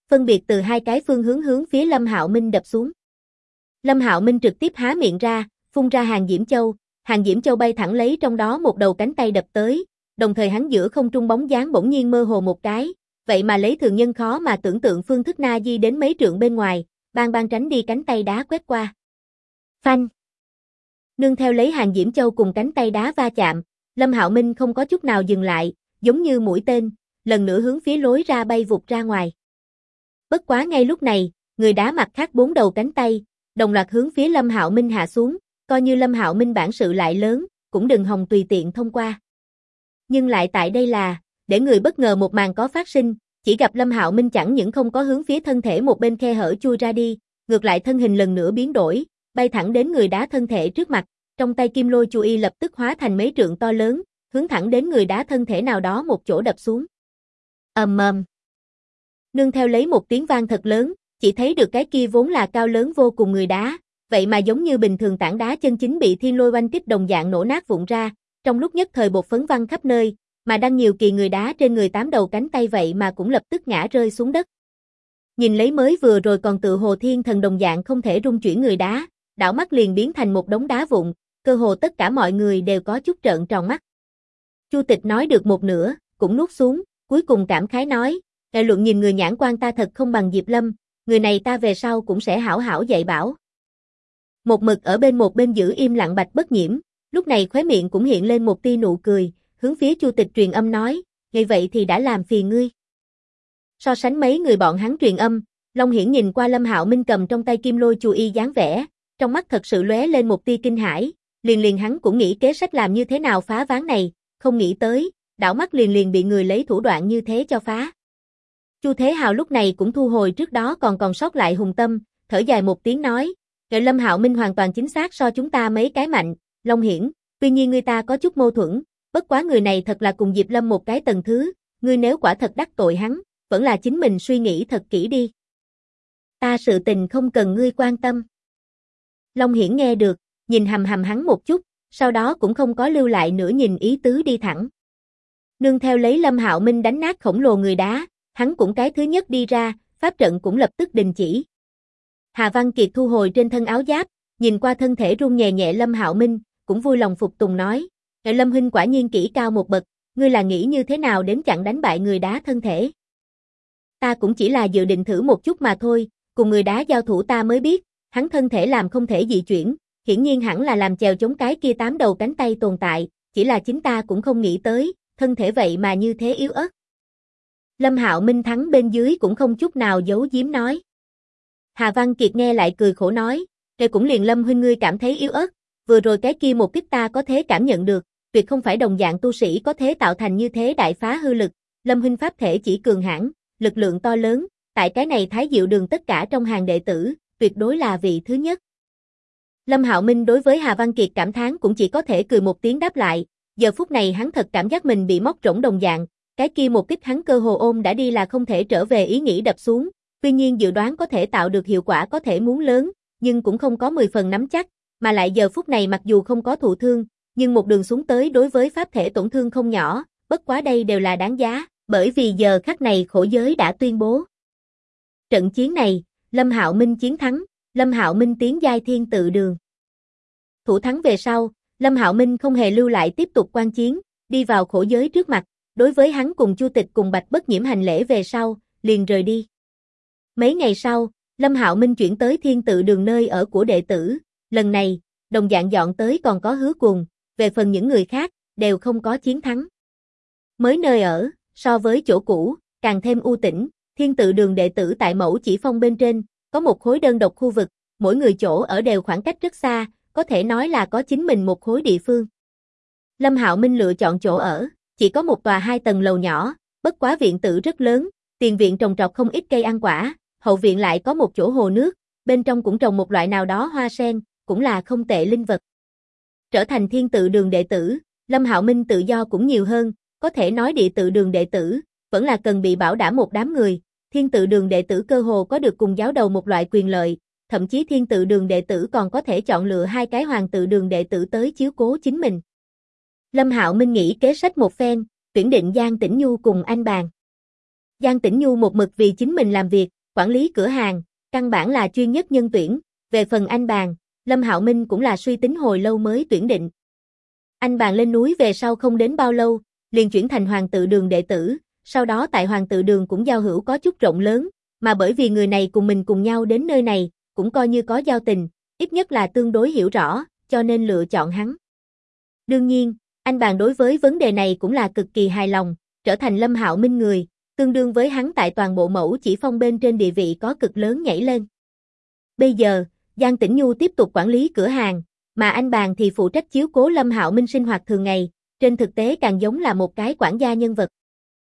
A: phân biệt từ hai cái phương hướng hướng phía Lâm Hạo Minh đập xuống. Lâm Hạo Minh trực tiếp há miệng ra, phun ra hàng diễm châu bay thẳng lấy trong đó một đầu cánh tay đập tới, đồng thời hắn giữa không trung bóng dáng bỗng nhiên mơ hồ một cái, vậy mà lấy thường nhân khó mà tưởng tượng phương thức na di đến mấy trượng bên ngoài, bang bang tránh đi cánh tay đá quét qua. Phanh! Nương theo lấy hàng diễm châu cùng cánh tay đá va chạm, Lâm Hạo Minh không có chút nào dừng lại, giống như mũi tên, lần nữa hướng phía lối ra bay vụt ra ngoài. Bất quá ngay lúc này, người đá mặt khác 4 đầu cánh tay, đồng loạt hướng phía Lâm Hạo Minh hạ xuống, coi như Lâm Hạo Minh bản sự lại lớn, cũng đừng hòng tùy tiện thông qua. Nhưng lại tại đây là, để người bất ngờ một màn có phát sinh, chỉ gặp Lâm Hạo Minh chẳng những không có hướng phía thân thể một bên khe hở chui ra đi, ngược lại thân hình lần nữa biến đổi, bay thẳng đến người đá thân thể trước mặt, trong tay kim lôi chu y lập tức hóa thành mấy trượng to lớn, hướng thẳng đến người đá thân thể nào đó một chỗ đập xuống. Ầm ầm. Nương theo lấy một tiếng vang thật lớn, chỉ thấy được cái kia vốn là cao lớn vô cùng người đá, vậy mà giống như bình thường tảng đá chân chính bị thiên lôi oanh kích đồng dạng nổ nát vụn ra, trong lúc nhất thời bột phấn văng khắp nơi, mà đang nhiều kỳ người đá trên người 8 đầu cánh tay vậy mà cũng lập tức ngã rơi xuống đất. Nhìn lấy mới vừa rồi còn tự hồ thiên thần đồng dạng không thể rung chuyển người đá, đảo mắt liền biến thành một đống đá vụn, cơ hồ tất cả mọi người đều có chút trợn tròn mắt. Chu Tịch nói được một nửa, cũng nuốt xuống, cuối cùng cảm khái nói, đại luận nhìn người nhãn quan ta thật không bằng Diệp Lâm, người này ta về sau cũng sẽ hảo hảo dạy bảo. Một mực ở một bên giữ im lặng Bạch Bất Nhiễm, lúc này khóe miệng cũng hiện lên một tia nụ cười, hướng phía Chu Tịch truyền âm nói, "Vậy vậy thì đã làm phiền ngươi." So sánh mấy người bọn hắn truyền âm, Long Hiển nhìn qua Lâm Hạo Minh cầm trong tay kim lôi chù y dáng vẻ, trong mắt thật sự lóe lên một tia kinh hãi, liền hắn cũng nghĩ kế sách làm như thế nào phá ván này, không nghĩ tới, đảo mắt liền bị người lấy thủ đoạn như thế cho phá. Chu Thế Hào lúc này cũng thu hồi trước đó còn sót lại hùng tâm, thở dài một tiếng nói, "Kệ Lâm Hạo Minh hoàn toàn chính xác so chúng ta mấy cái mạnh, Long Hiển, tuy nhiên người ta có chút mâu thuẫn, bất quá người này thật là cùng Diệp Lâm một cái tầng thứ, ngươi nếu quả thật đắc tội hắn, vẫn là chính mình suy nghĩ thật kỹ đi. Ta sự tình không cần ngươi quan tâm." Long Hiển nghe được, nhìn hầm hắn một chút, sau đó cũng không có lưu lại nữa nhìn ý tứ đi thẳng. Nương theo lấy Lâm Hạo Minh đánh nát khổng lồ người đá, hắn cũng cái thứ nhất đi ra, pháp trận cũng lập tức đình chỉ. Hà Văn Kiệt thu hồi trên thân áo giáp, nhìn qua thân thể run nhẹ nhẹ Lâm Hạo Minh, cũng vui lòng phục tùng nói, Lâm huynh quả nhiên kỹ cao một bậc, ngươi là nghĩ như thế nào đến chặn đánh bại người đá thân thể? Ta cũng chỉ là dự định thử một chút mà thôi, cùng người đá giao thủ ta mới biết, hắn thân thể làm không thể dị chuyển, hiển nhiên hẳn là làm chèo chống cái kia 8 đầu cánh tay tồn tại, chỉ là chính ta cũng không nghĩ tới, thân thể vậy mà như thế yếu ớt. Lâm Hạo Minh thắng bên dưới cũng không chút nào giấu giếm nói. Hà Văn Kiệt nghe lại cười khổ nói, cũng liền Lâm huynh ngươi cảm thấy yếu ớt, vừa rồi cái kia một kích ta có thế cảm nhận được, tuyệt không phải đồng dạng tu sĩ có thế tạo thành như thế đại phá hư lực, Lâm huynh pháp thể chỉ cường hãn, lực lượng to lớn, tại cái này Thái Diệu Đường tất cả trong hàng đệ tử, tuyệt đối là vị thứ nhất. Lâm Hạo Minh đối với Hà Văn Kiệt cảm thán cũng chỉ có thể cười một tiếng đáp lại, giờ phút này hắn thật cảm giác mình bị móc rỗng đồng dạng, cái kia một kích hắn cơ hồ ôm đã đi là không thể trở về ý nghĩ đập xuống, tuy nhiên dự đoán có thể tạo được hiệu quả có thể muốn lớn, nhưng cũng không có 10 phần nắm chắc, mà lại giờ phút này mặc dù không có thụ thương, nhưng một đường xuống tới đối với pháp thể tổn thương không nhỏ, bất quá đây đều là đáng giá, bởi vì giờ khắc này khổ giới đã tuyên bố. Trận chiến này, Lâm Hạo Minh chiến thắng, Lâm Hạo Minh tiến giai Thiên Tự Đường. Thủ thắng về sau, Lâm Hạo Minh không hề lưu lại tiếp tục quan chiến, đi vào khổ giới trước mặt, đối với hắn cùng Chu Tịch cùng Bạch Bất Nhiễm hành lễ về sau, liền rời đi. Mấy ngày sau, Lâm Hạo Minh chuyển tới Thiên Tự Đường nơi ở của đệ tử, lần này, đồng dạng dọn tới còn có Hứa Cuồng, về phần những người khác, đều không có chiến thắng. Mới nơi ở, so với chỗ cũ, càng thêm u tĩnh, Thiên Tự Đường đệ tử tại Mẫu Chỉ Phong bên trên, có một khối đơn độc khu vực, mỗi người chỗ ở đều khoảng cách rất xa, có thể nói là có chính mình một khối địa phương. Lâm Hạo Minh lựa chọn chỗ ở, chỉ có một tòa 2 tầng lầu nhỏ, bất quá viện tử rất lớn, tiền viện trồng trọt không ít cây ăn quả, hậu viện lại có một chỗ hồ nước, bên trong cũng trồng một loại nào đó hoa sen, cũng là không tệ linh vật. Trở thành Thiên Tự Đường đệ tử, Lâm Hạo Minh tự do cũng nhiều hơn, có thể nói Địa Tự Đường đệ tử, vẫn là cần bị bảo đảm một đám người, Thiên Tự Đường đệ tử cơ hồ có được cùng giáo đầu một loại quyền lợi, thậm chí Thiên Tự Đường đệ tử còn có thể chọn lựa 2 cái Hoàng Tự Đường đệ tử tới chiếu cố chính mình. Lâm Hạo Minh nghĩ kế sách một phen, tuyển định Giang Tĩnh Nhu cùng anh bàn. Giang Tĩnh Nhu một mực vì chính mình làm việc, quản lý cửa hàng, căn bản là chuyên nhất nhân tuyển, về phần anh Bàn, Lâm Hạo Minh cũng là suy tính hồi lâu mới tuyển định. Anh Bàn lên núi về sau không đến bao lâu, liền chuyển thành Hoàng Tự Đường đệ tử, sau đó tại Hoàng Tự Đường cũng giao hữu có chút rộng lớn, mà bởi vì người này cùng mình cùng nhau đến nơi này, cũng coi như có giao tình, ít nhất là tương đối hiểu rõ, cho nên lựa chọn hắn. Đương nhiên, anh Bàn đối với vấn đề này cũng là cực kỳ hài lòng, trở thành Lâm Hạo Minh người, tương đương với hắn tại toàn bộ Mẫu Chỉ Phong bên trên địa vị có cực lớn nhảy lên. Bây giờ, Giang Tĩnh Nhu tiếp tục quản lý cửa hàng, mà anh Bàn thì phụ trách chiếu cố Lâm Hạo Minh sinh hoạt thường ngày, trên thực tế càng giống là một cái quản gia nhân vật.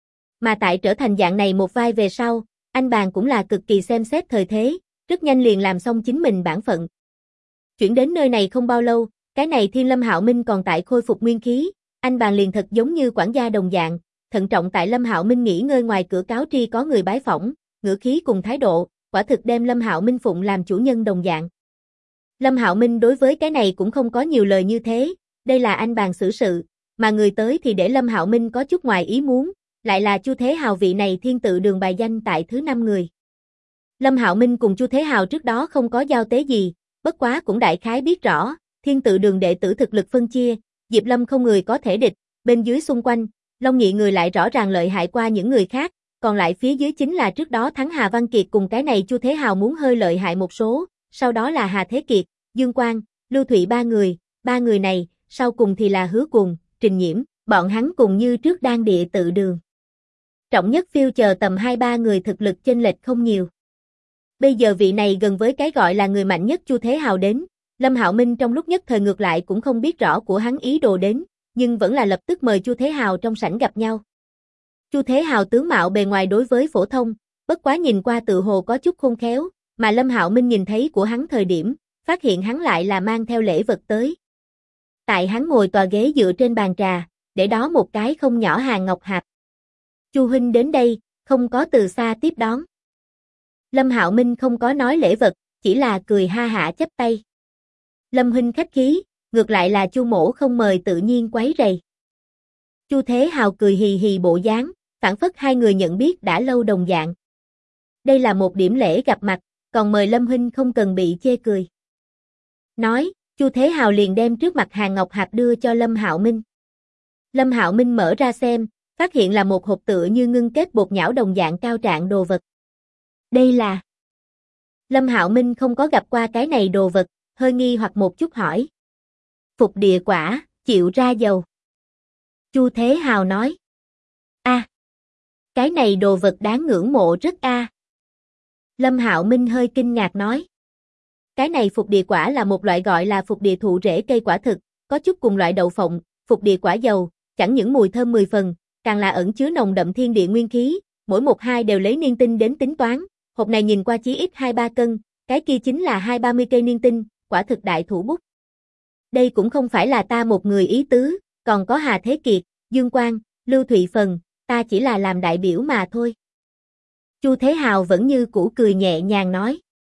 A: Mà tại trở thành dạng này một vai về sau, anh Bàn cũng là cực kỳ xem xét thời thế, rất nhanh liền làm xong chính mình bản phận. Chuyển đến nơi này không bao lâu, cái này Thiên Lâm Hạo Minh còn tại khôi phục nguyên khí, anh Bàn liền thật giống như quản gia đồng dạng, thận trọng tại Lâm Hạo Minh nghỉ ngơi ngoài cửa cáo tri có người bái phỏng, ngữ khí cùng thái độ, quả thực đem Lâm Hạo Minh phụng làm chủ nhân đồng dạng. Lâm Hạo Minh đối với cái này cũng không có nhiều lời như thế, đây là anh Bàn xử sự, mà người tới thì để Lâm Hạo Minh có chút ngoài ý muốn, lại là Chu Thế Hào vị này Thiên Tự Đường bài danh tại thứ 5 người. Lâm Hạo Minh cùng Chu Thế Hào trước đó không có giao tế gì, bất quá cũng đại khái biết rõ, Thiên Tự Đường đệ tử thực lực phân chia, Diệp Lâm không người có thể địch, bên dưới xung quanh, Long Nghị người lại rõ ràng lợi hại qua những người khác, còn lại phía dưới chính là trước đó thắng Hà Văn Kiệt cùng cái này Chu Thế Hào muốn hơi lợi hại một số, sau đó là Hà Thế Kiệt, Dương Quang, Lưu Thụy ba người này, sau cùng thì là Hứa Cùng, Trình Nhiễm, bọn hắn cùng như trước đang địa tự đường. Trọng nhất phiêu chờ tầm 2-3 người thực lực chênh lệch không nhiều. Bây giờ vị này gần với cái gọi là người mạnh nhất Chu Thế Hào đến, Lâm Hạo Minh trong lúc nhất thời ngược lại cũng không biết rõ của hắn ý đồ đến, nhưng vẫn là lập tức mời Chu Thế Hào trong sảnh gặp nhau. Chu Thế Hào tướng mạo bề ngoài đối với phổ thông, bất quá nhìn qua tự hồ có chút khôn khéo, mà Lâm Hạo Minh nhìn thấy của hắn thời điểm, phát hiện hắn lại là mang theo lễ vật tới. Tại hắn ngồi tòa ghế dựa trên bàn trà, để đó một cái không nhỏ hàng ngọc hạp. Chu huynh đến đây, không có từ xa tiếp đón. Lâm Hạo Minh không có nói lễ vật, chỉ là cười ha hả chắp tay. Lâm huynh khách khí, ngược lại là Chu mỗ không mời tự nhiên quấy rầy. Chu Thế Hào cười hì hì bộ dáng, phảng phất hai người nhận biết đã lâu đồng dạng. Đây là một điểm lễ gặp mặt, còn mời Lâm huynh không cần bị chê cười. Nói, Chu Thế Hào liền đem trước mặt hàng ngọc hạp đưa cho Lâm Hạo Minh. Lâm Hạo Minh mở ra xem, phát hiện là một hộp tựa như ngưng kết bột nhão đồng dạng cao trạng đồ vật. Đây là... Lâm Hạo Minh không có gặp qua cái này đồ vật, hơi nghi hoặc một chút hỏi. Phục địa quả, chịu ra dầu. Chu Thế Hào nói. Cái này đồ vật đáng ngưỡng mộ rất Lâm Hạo Minh hơi kinh ngạc nói. Cái này phục địa quả là một loại gọi là phục địa thụ rễ cây quả thực, có chút cùng loại đậu phộng, phục địa quả dầu, chẳng những mùi thơm 10 phần, càng là ẩn chứa nồng đậm thiên địa nguyên khí, mỗi một hai đều lấy niên tinh đến tính toán, hộp này nhìn qua chí ít 2-3 cân, cái kia chính là 20-30 cây niên tinh, quả thực đại thủ bút. Đây cũng không phải là ta một người ý tứ, còn có Hà Thế Kiệt, Dương Quang, Lưu Thụy Phần, ta chỉ là làm đại biểu mà thôi. Chu Thế Hào vẫn như cũ cười nhẹ nhàng nói.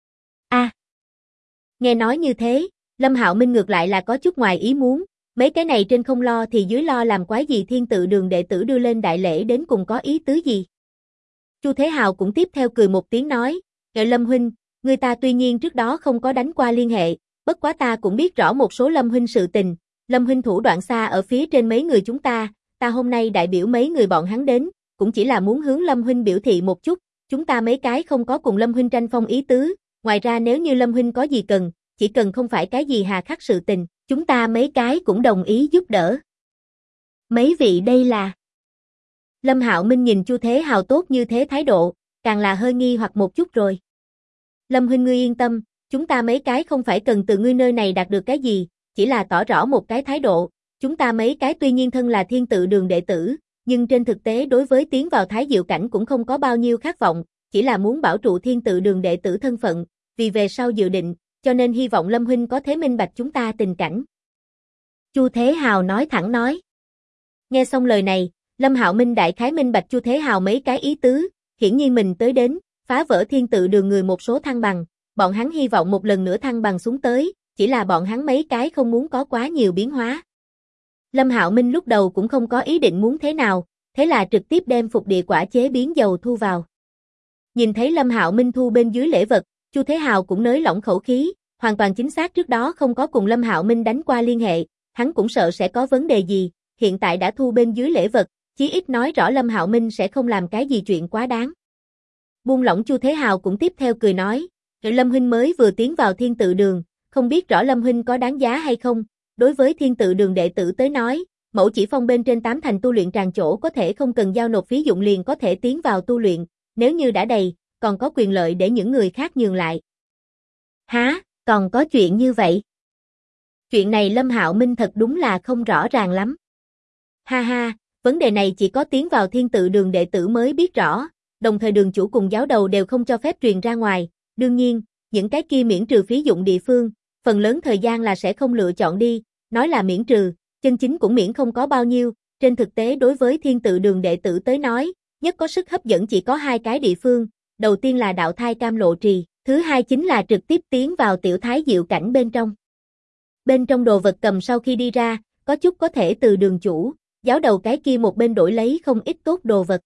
A: Nghe nói như thế, Lâm Hạo Minh ngược lại là có chút ngoài ý muốn, mấy cái này trên không lo thì dưới lo làm quái gì Thiên Tự Đường đệ tử đưa lên đại lễ đến cùng có ý tứ gì. Chu Thế Hào cũng tiếp theo cười một tiếng nói, Lâm huynh, người ta tuy nhiên trước đó không có đánh qua liên hệ, bất quá ta cũng biết rõ một số Lâm huynh sự tình, Lâm huynh thủ đoạn xa ở phía trên mấy người chúng ta hôm nay đại biểu mấy người bọn hắn đến, cũng chỉ là muốn hướng Lâm huynh biểu thị một chút, chúng ta mấy cái không có cùng Lâm huynh tranh phong ý tứ, ngoài ra nếu như Lâm huynh có gì cần, chỉ cần không phải cái gì hà khắc sự tình, chúng ta mấy cái cũng đồng ý giúp đỡ. Mấy vị đây là... Lâm Hạo Minh nhìn Chu Thế Hào tốt như thế thái độ, càng là hơi nghi hoặc một chút rồi. Lâm huynh ngươi yên tâm, chúng ta mấy cái không phải cần từ ngươi nơi này đạt được cái gì, chỉ là tỏ rõ một cái thái độ, chúng ta mấy cái tuy nhiên thân là Thiên Tự Đường đệ tử, nhưng trên thực tế đối với tiến vào Thái Diệu cảnh cũng không có bao nhiêu khát vọng, chỉ là muốn bảo trụ Thiên Tự Đường đệ tử thân phận, vì về sau dự định, cho nên hy vọng Lâm huynh có thể minh bạch chúng ta tình cảnh. Chu Thế Hào nói thẳng nói. Nghe xong lời này, Lâm Hạo Minh đại khái minh bạch Chu Thế Hào mấy cái ý tứ, hiển nhiên mình tới đến, phá vỡ Thiên Tự Đường người một số thăng bằng, bọn hắn hy vọng một lần nữa thăng bằng xuống tới, chỉ là bọn hắn mấy cái không muốn có quá nhiều biến hóa. Lâm Hạo Minh lúc đầu cũng không có ý định muốn thế nào, thế là trực tiếp đem phục địa quả chế biến dầu thu vào. Nhìn thấy Lâm Hạo Minh thu bên dưới lễ vật, Chu Thế Hào cũng nới lỏng khẩu khí, hoàn toàn chính xác trước đó không có cùng Lâm Hạo Minh đánh qua liên hệ, hắn cũng sợ sẽ có vấn đề gì, hiện tại đã thu bên dưới lễ vật, chí ít nói rõ Lâm Hạo Minh sẽ không làm cái gì chuyện quá đáng. Buông lỏng Chu Thế Hào cũng tiếp theo cười nói, Lâm huynh mới vừa tiến vào Thiên Tự Đường, không biết rõ Lâm huynh có đáng giá hay không, đối với Thiên Tự Đường đệ tử tới nói, Mẫu Chỉ Phong bên trên 8 thành tu luyện tràng chỗ có thể không cần giao nộp phí dụng liền có thể tiến vào tu luyện, nếu như đã đầy, còn có quyền lợi để những người khác nhường lại. Hả, còn có chuyện như vậy? Chuyện này Lâm Hạo Minh thật đúng là không rõ ràng lắm. Ha ha, vấn đề này chỉ có tiến vào Thiên Tự Đường đệ tử mới biết rõ, đồng thời đường chủ cùng giáo đầu đều không cho phép truyền ra ngoài, đương nhiên, những cái kia miễn trừ phí dụng địa phương, phần lớn thời gian là sẽ không lựa chọn đi, nói là miễn trừ, chân chính cũng miễn không có bao nhiêu, trên thực tế đối với Thiên Tự Đường đệ tử tới nói, nhất có sức hấp dẫn chỉ có 2 cái địa phương, đầu tiên là đạo thai cam lộ trì, thứ hai chính là trực tiếp tiến vào tiểu thái diệu cảnh bên trong. Bên trong đồ vật cầm sau khi đi ra, có chút có thể từ đường chủ, giáo đầu cái kia một bên đổi lấy không ít tốt đồ vật.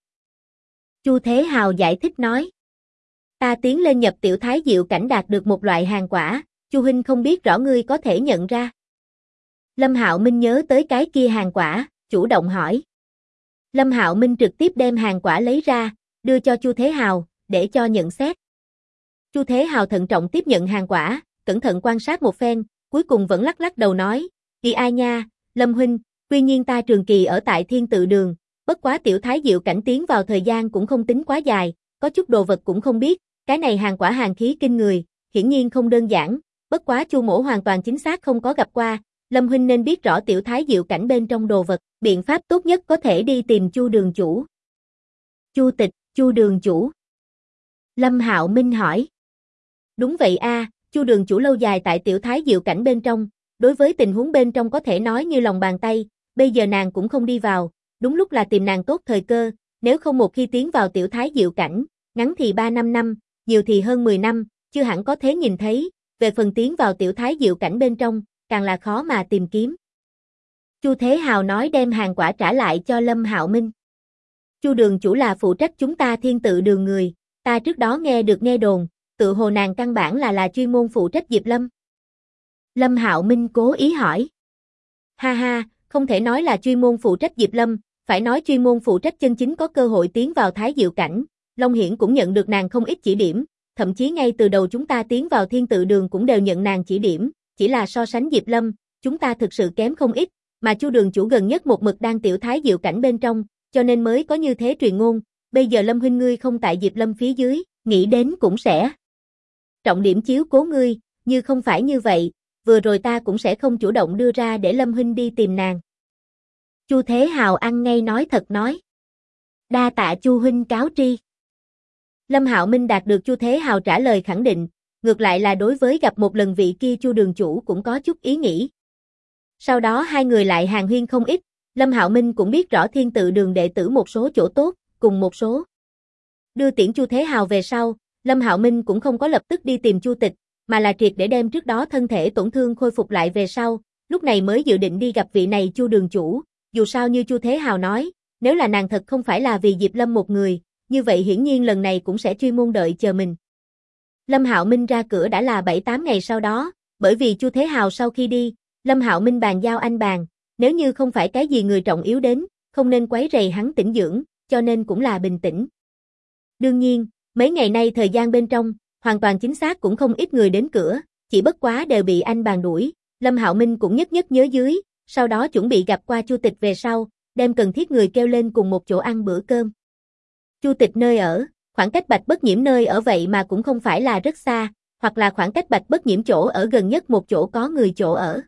A: Chu Thế Hào giải thích nói, ta tiến lên nhập tiểu thái diệu cảnh đạt được một loại hàng quả, Chu huynh không biết rõ ngươi có thể nhận ra. Lâm Hạo Minh nhớ tới cái kia hàng quả, chủ động hỏi. Lâm Hạo Minh trực tiếp đem hàng quả lấy ra, đưa cho Chu Thế Hào, để cho nhận xét. Chu Thế Hào thận trọng tiếp nhận hàng quả, cẩn thận quan sát một phen, cuối cùng vẫn lắc lắc đầu nói, "Kỳ ai nha, Lâm huynh, tuy nhiên ta trường kỳ ở tại Thiên Tự Đường, bất quá tiểu thái diệu cảnh tiến vào thời gian cũng không tính quá dài, có chút đồ vật cũng không biết, cái này hàng quả hàng khí kinh người, hiển nhiên không đơn giản, bất quá Chu mỗ hoàn toàn chính xác không có gặp qua, Lâm huynh nên biết rõ tiểu thái diệu cảnh bên trong đồ vật, biện pháp tốt nhất có thể đi tìm Chu đường chủ." Chu tịch, Chu đường chủ. Lâm Hạo Minh hỏi. Đúng vậy a, Chu đường chủ lâu dài tại tiểu thái diệu cảnh bên trong, đối với tình huống bên trong có thể nói như lòng bàn tay, bây giờ nàng cũng không đi vào, đúng lúc là tìm nàng tốt thời cơ, nếu không một khi tiến vào tiểu thái diệu cảnh, ngắn thì 3-5 năm, nhiều thì hơn 10 năm, chưa hẳn có thế nhìn thấy, về phần tiến vào tiểu thái diệu cảnh bên trong, càng là khó mà tìm kiếm. Chu Thế Hào nói đem hàng quả trả lại cho Lâm Hạo Minh. Chu đường chủ là phụ trách chúng ta Thiên Tự Đường người, ta trước đó nghe được nghe đồn, tự hồ nàng căn bản là chuyên môn phụ trách Diệp Lâm. Lâm Hạo Minh cố ý hỏi. Ha ha, không thể nói là chuyên môn phụ trách Diệp Lâm, phải nói chuyên môn phụ trách chân chính có cơ hội tiến vào thái diệu cảnh, Long Hiển cũng nhận được nàng không ít chỉ điểm, thậm chí ngay từ đầu chúng ta tiến vào Thiên Tự Đường cũng đều nhận nàng chỉ điểm, chỉ là so sánh Diệp Lâm, chúng ta thực sự kém không ít, mà Chu đường chủ gần nhất một mực đang tiểu thái diệu cảnh bên trong, cho nên mới có như thế truyền ngôn, bây giờ Lâm huynh ngươi không tại Diệp Lâm phía dưới, nghĩ đến cũng sẽ trọng điểm chiếu cố ngươi, như không phải như vậy, vừa rồi ta cũng sẽ không chủ động đưa ra để Lâm huynh đi tìm nàng. Chu Thế Hào ăn ngay nói thật nói. Đa tạ Chu huynh cáo tri. Lâm Hạo Minh đạt được Chu Thế Hào trả lời khẳng định, ngược lại là đối với gặp một lần vị kia Chu đường chủ cũng có chút ý nghĩ. Sau đó hai người lại hàn huyên không ít, Lâm Hạo Minh cũng biết rõ Thiên Tự Đường đệ tử một số chỗ tốt, cùng một số. Đưa tiễn Chu Thế Hào về sau, Lâm Hạo Minh cũng không có lập tức đi tìm Chu Tịch, mà là triệt để đem trước đó thân thể tổn thương khôi phục lại về sau, lúc này mới dự định đi gặp vị này Chu đường chủ, dù sao như Chu Thế Hào nói, nếu là nàng thật không phải là vì Diệp Lâm một người, như vậy hiển nhiên lần này cũng sẽ chuyên môn đợi chờ mình. Lâm Hạo Minh ra cửa đã là 7-8 ngày sau đó, bởi vì Chu Thế Hào sau khi đi, Lâm Hạo Minh bàn giao anh bàn, nếu như không phải cái gì người trọng yếu đến, không nên quấy rầy hắn tĩnh dưỡng, cho nên cũng là bình tĩnh. Đương nhiên, mấy ngày nay thời gian bên trong, hoàn toàn chính xác cũng không ít người đến cửa, chỉ bất quá đều bị anh bàn đuổi, Lâm Hạo Minh cũng nhất nhất nhớ dưới, sau đó chuẩn bị gặp qua Chu Tịch về sau, đem cần thiết người kêu lên cùng một chỗ ăn bữa cơm. Chu Tịch nơi ở, khoảng cách Bạch Bất Nhiễm nơi ở vậy mà cũng không phải là rất xa, hoặc là khoảng cách Bạch Bất Nhiễm chỗ ở gần nhất một chỗ có người chỗ ở.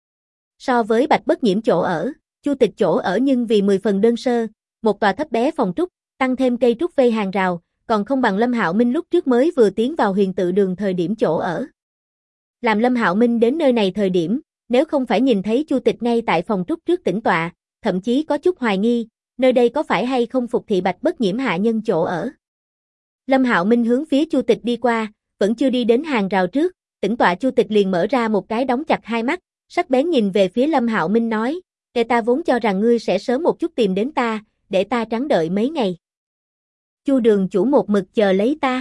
A: So với Bạch Bất Nhiễm chỗ ở, Chu Tịch chỗ ở nhưng vì 10 phần đơn sơ, một tòa thấp bé phòng trúc, tăng thêm cây trúc vây hàng rào, còn không bằng Lâm Hạo Minh lúc trước mới vừa tiến vào Huyền Tự Đường thời điểm chỗ ở. Làm Lâm Hạo Minh đến nơi này thời điểm, nếu không phải nhìn thấy Chu Tịch ngay tại phòng trúc trước tĩnh tọa, thậm chí có chút hoài nghi, nơi đây có phải hay không phục thị Bạch Bất Nhiễm hạ nhân chỗ ở. Lâm Hạo Minh hướng phía Chu Tịch đi qua, vẫn chưa đi đến hàng rào trước, tĩnh tọa Chu Tịch liền mở ra một cái đóng chặt hai mắt, sắc bén nhìn về phía Lâm Hạo Minh nói, "Kẻ ta vốn cho rằng ngươi sẽ sớm một chút tìm đến ta, để ta trắng đợi mấy ngày." Chu đường chủ một mực chờ lấy ta.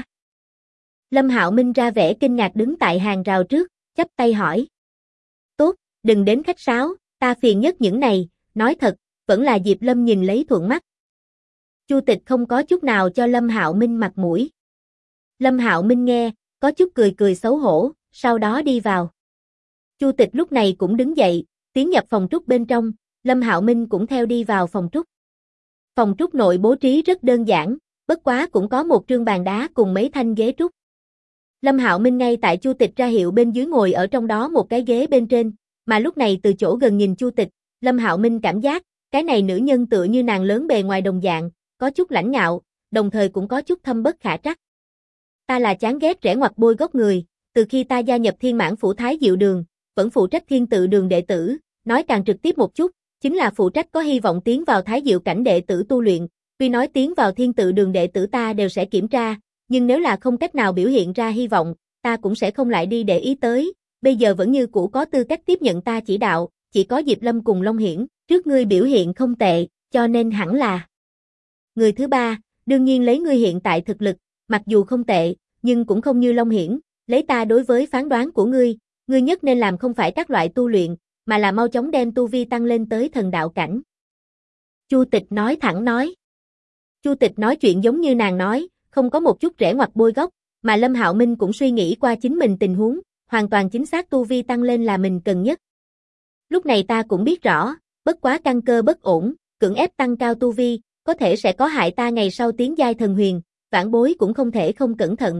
A: Lâm Hạo Minh ra vẻ kinh ngạc đứng tại hàng rào trước, chắp tay hỏi. Tốt, đừng đến khách sáo, ta phiền nhất những này, nói thật, vẫn là Diệp Lâm nhìn lấy thuận mắt. Chu Tịch không có chút nào cho Lâm Hạo Minh mặt mũi. Lâm Hạo Minh nghe, có chút cười cười xấu hổ, sau đó đi vào. Chu Tịch lúc này cũng đứng dậy, tiến nhập phòng trúc bên trong, Lâm Hạo Minh cũng theo đi vào phòng trúc. Phòng trúc nội bố trí rất đơn giản, bất quá cũng có một trương bàn đá cùng mấy thanh ghế trúc. Lâm Hạo Minh ngay tại Chu Tịch ra hiệu bên dưới ngồi ở trong đó một cái ghế bên trên, mà lúc này từ chỗ gần nhìn Chu Tịch, Lâm Hạo Minh cảm giác, cái này nữ nhân tựa như nàng lớn bề ngoài đồng dạng, có chút lãnh ngạo, đồng thời cũng có chút thâm bất khả trắc. Ta là chán ghét rẽ ngoặt bôi gốc người, từ khi ta gia nhập Thiên Mãn Phủ Thái Diệu Đường, vẫn phụ trách Thiên Tự Đường đệ tử, nói càng trực tiếp một chút, chính là phụ trách có hy vọng tiến vào Thái Diệu cảnh đệ tử tu luyện, tuy nói tiến vào Thiên Tự Đường đệ tử ta đều sẽ kiểm tra, nhưng nếu là không cách nào biểu hiện ra hy vọng, ta cũng sẽ không lại đi để ý tới, bây giờ vẫn như cũ có tư cách tiếp nhận ta chỉ đạo, chỉ có Diệp Lâm cùng Long Hiển, trước ngươi biểu hiện không tệ, cho nên hẳn là người thứ ba, đương nhiên lấy ngươi hiện tại thực lực, mặc dù không tệ, nhưng cũng không như Long Hiển, lấy ta đối với phán đoán của ngươi nhất nên làm không phải các loại tu luyện, mà là mau chóng đem tu vi tăng lên tới thần đạo cảnh. Chu Tịch nói thẳng nói. Chu Tịch nói chuyện giống như nàng nói, không có một chút rẽ ngoặt bôi góc, mà Lâm Hạo Minh cũng suy nghĩ qua chính mình tình huống, hoàn toàn chính xác tu vi tăng lên là mình cần nhất. Lúc này ta cũng biết rõ, bất quá căn cơ bất ổn, cưỡng ép tăng cao tu vi, có thể sẽ có hại ta ngày sau tiến giai thần huyền, vãn bối cũng không thể không cẩn thận.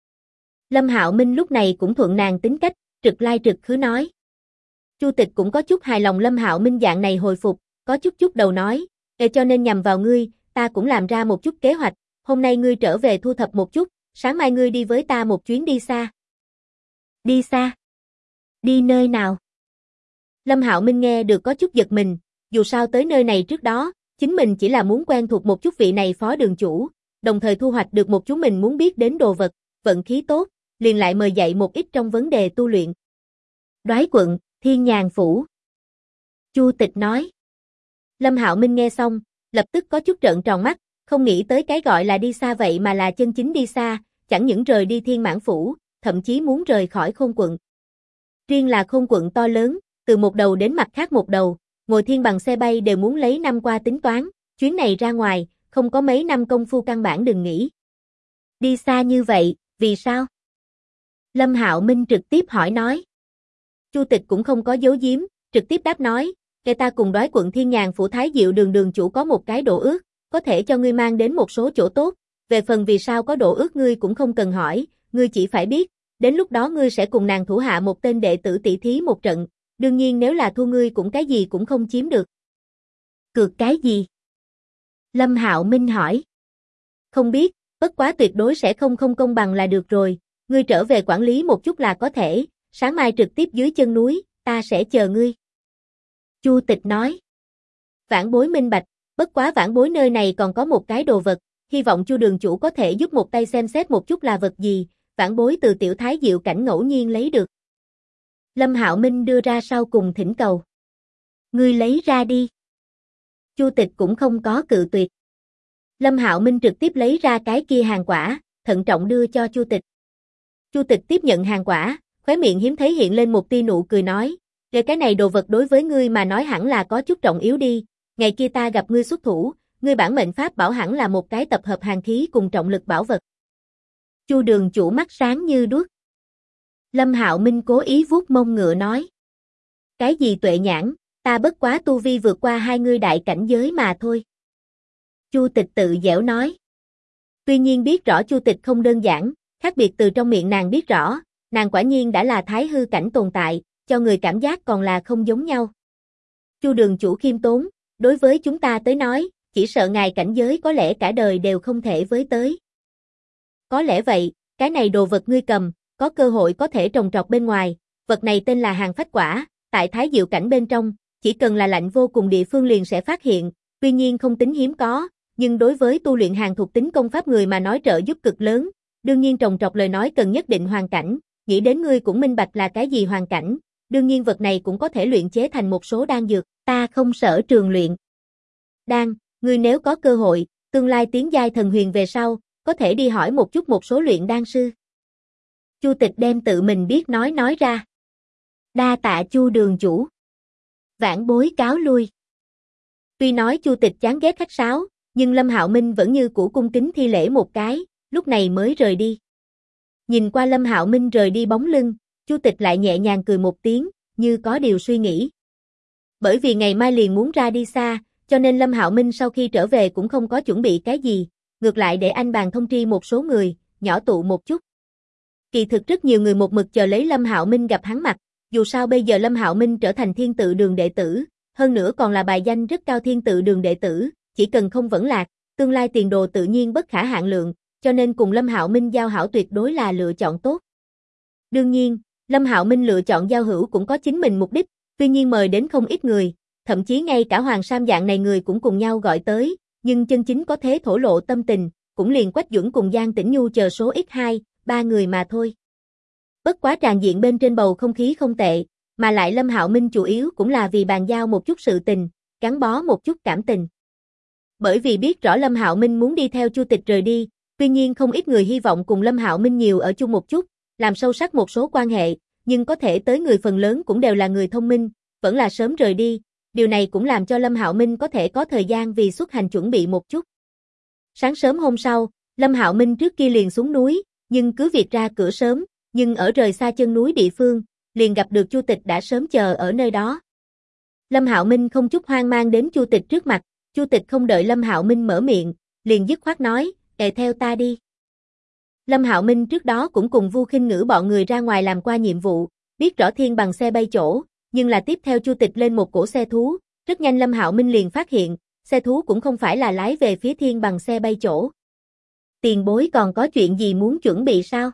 A: Lâm Hạo Minh lúc này cũng thuận nàng tính cách, trực lai trực khứ nói. Chu Tịch cũng có chút hài lòng Lâm Hạo Minh dạng này hồi phục, có chút đầu nói, cho nên nhằm vào ngươi, ta cũng làm ra một chút kế hoạch, hôm nay ngươi trở về thu thập một chút, sáng mai ngươi đi với ta một chuyến đi xa. Đi xa? Đi nơi nào? Lâm Hạo Minh nghe được có chút giật mình, dù sao tới nơi này trước đó, chính mình chỉ là muốn quen thuộc một chút vị này phó đường chủ, đồng thời thu hoạch được một chút mình muốn biết đến đồ vật, vận khí tốt, liền lại mời dạy một ít trong vấn đề tu luyện. Đoái quận, Thiên Nhàn Phủ. Chu Tịch nói. Lâm Hạo Minh nghe xong, lập tức có chút trợn tròn mắt, không nghĩ tới cái gọi là đi xa vậy mà là chân chính đi xa, chẳng những rời đi Thiên Mãn Phủ, thậm chí muốn rời khỏi Khôn quận. Riêng là Khôn quận to lớn, từ một đầu đến mặt khác một đầu, ngồi thiên bằng xe bay đều muốn lấy năm qua tính toán, chuyến này ra ngoài, không có mấy năm công phu căn bản đừng nghĩ. Đi xa như vậy, vì sao? Lâm Hạo Minh trực tiếp hỏi nói. Chu Tịch cũng không có giấu giếm, trực tiếp đáp nói, kể ta cùng Đoái quận Thiên Nhàn Phủ Thái Diệu Đường đường chủ có một cái đồ ước, có thể cho ngươi mang đến một số chỗ tốt, về phần vì sao có đồ ước ngươi cũng không cần hỏi, ngươi chỉ phải biết, đến lúc đó ngươi sẽ cùng nàng thủ hạ một tên đệ tử tỷ thí một trận, đương nhiên nếu là thua ngươi cũng cái gì cũng không chiếm được. Cược cái gì? Lâm Hạo Minh hỏi. Không biết, bất quá tuyệt đối sẽ không công bằng là được rồi, ngươi trở về quản lý một chút là có thể, sáng mai trực tiếp dưới chân núi, ta sẽ chờ ngươi. Chu Tịch nói. Vãn bối minh bạch, bất quá vãn bối nơi này còn có một cái đồ vật, hy vọng Chu đường chủ có thể giúp một tay xem xét một chút là vật gì, vãn bối từ tiểu thái diệu cảnh ngẫu nhiên lấy được. Lâm Hạo Minh đưa ra sau cùng thỉnh cầu. Ngươi lấy ra đi. Chu Tịch cũng không có cự tuyệt. Lâm Hạo Minh trực tiếp lấy ra cái kia hàng quả, thận trọng đưa cho Chu Tịch. Chu Tịch tiếp nhận hàng quả, khóe miệng hiếm thấy hiện lên một tia nụ cười nói, cái này đồ vật đối với ngươi mà nói hẳn là có chút trọng yếu đi, ngày kia ta gặp ngươi xuất thủ, ngươi bản mệnh pháp bảo hẳn là một cái tập hợp hàn khí cùng trọng lực bảo vật. Chu đường chủ mắt sáng như đuốc. Lâm Hạo Minh cố ý vuốt mông ngựa nói. Cái gì tuệ nhãn, ta bất quá tu vi vượt qua hai ngươi đại cảnh giới mà thôi. Chu Tịch tự dẻo nói. Tuy nhiên biết rõ Chu Tịch không đơn giản, khác biệt từ trong miệng nàng biết rõ, nàng quả nhiên đã là thái hư cảnh tồn tại, cho người cảm giác còn là không giống nhau. Chu đường chủ khiêm tốn, đối với chúng ta tới nói, chỉ sợ ngài cảnh giới có lẽ cả đời đều không thể với tới. Có lẽ vậy, cái này đồ vật ngươi cầm, có cơ hội có thể trồng trọt bên ngoài, vật này tên là hàng phách quả, tại thái diệu cảnh bên trong, chỉ cần là lạnh vô cùng địa phương liền sẽ phát hiện, tuy nhiên không tính hiếm có, nhưng đối với tu luyện hàng thuộc tính công pháp người mà nói trợ giúp cực lớn, đương nhiên trồng trọt lời nói cần nhất định hoàn cảnh, nghĩ đến ngươi cũng minh bạch là cái gì hoàn cảnh, đương nhiên vật này cũng có thể luyện chế thành một số đan dược, ta không sở trường luyện. Đan, ngươi nếu có cơ hội, tương lai tiến giai thần huyền về sau, có thể đi hỏi một chút một số luyện đan sư. Chu Tịch đem tự mình biết nói ra. Đa tạ Chu đường chủ. Vãn bối cáo lui. Tuy nói Chu Tịch chán ghét khách sáo, nhưng Lâm Hạo Minh vẫn như cũ cung kính thi lễ một cái, lúc này mới rời đi. Nhìn qua Lâm Hạo Minh rời đi bóng lưng, Chu Tịch lại nhẹ nhàng cười một tiếng, như có điều suy nghĩ. Bởi vì ngày mai liền muốn ra đi xa, cho nên Lâm Hạo Minh sau khi trở về cũng không có chuẩn bị cái gì, ngược lại để anh bàn thông tri một số người, nhỏ tụ một chút. Kỳ thực rất nhiều người một mực chờ lấy Lâm Hạo Minh gặp hắn mặt, dù sao bây giờ Lâm Hạo Minh trở thành Thiên Tự Đường đệ tử, hơn nữa còn là bài danh rất cao Thiên Tự Đường đệ tử, chỉ cần không vẫn lạc, tương lai tiền đồ tự nhiên bất khả hạn lượng, cho nên cùng Lâm Hạo Minh giao hảo tuyệt đối là lựa chọn tốt. Đương nhiên, Lâm Hạo Minh lựa chọn giao hữu cũng có chính mình mục đích, tuy nhiên mời đến không ít người, thậm chí ngay cả Hoàng Sam dạng này người cũng cùng nhau gọi tới, nhưng chân chính có thế thổ lộ tâm tình, cũng liền Quách Duẩn cùng Giang Tĩnh Nhu chờ số ít 2, 3 người mà thôi. Bất quá tràn diện bên trên bầu không khí không tệ, mà lại Lâm Hạo Minh chủ yếu cũng là vì bàn giao một chút sự tình, gắn bó một chút cảm tình. Bởi vì biết rõ Lâm Hạo Minh muốn đi theo Chu Tịch rời đi, tuy nhiên không ít người hy vọng cùng Lâm Hạo Minh nhiều ở chung một chút, làm sâu sắc một số quan hệ, nhưng có thể tới người phần lớn cũng đều là người thông minh, vẫn là sớm rời đi, điều này cũng làm cho Lâm Hạo Minh có thể có thời gian vì xuất hành chuẩn bị một chút. Sáng sớm hôm sau, Lâm Hạo Minh trước kia liền xuống núi, nhưng cứ việc ra cửa sớm, nhưng ở rời xa chân núi địa phương, liền gặp được Chu Tịch đã sớm chờ ở nơi đó. Lâm Hạo Minh không chút hoang mang đến Chu Tịch trước mặt, Chu Tịch không đợi Lâm Hạo Minh mở miệng, liền dứt khoát nói, theo ta đi." Lâm Hạo Minh trước đó cũng cùng Vu Khinh Ngữ bọn người ra ngoài làm qua nhiệm vụ, biết rõ thiên bằng xe bay chỗ, nhưng là tiếp theo Chu Tịch lên một cỗ xe thú, rất nhanh Lâm Hạo Minh liền phát hiện, xe thú cũng không phải là lái về phía thiên bằng xe bay chỗ. "Tiền bối còn có chuyện gì muốn chuẩn bị sao?"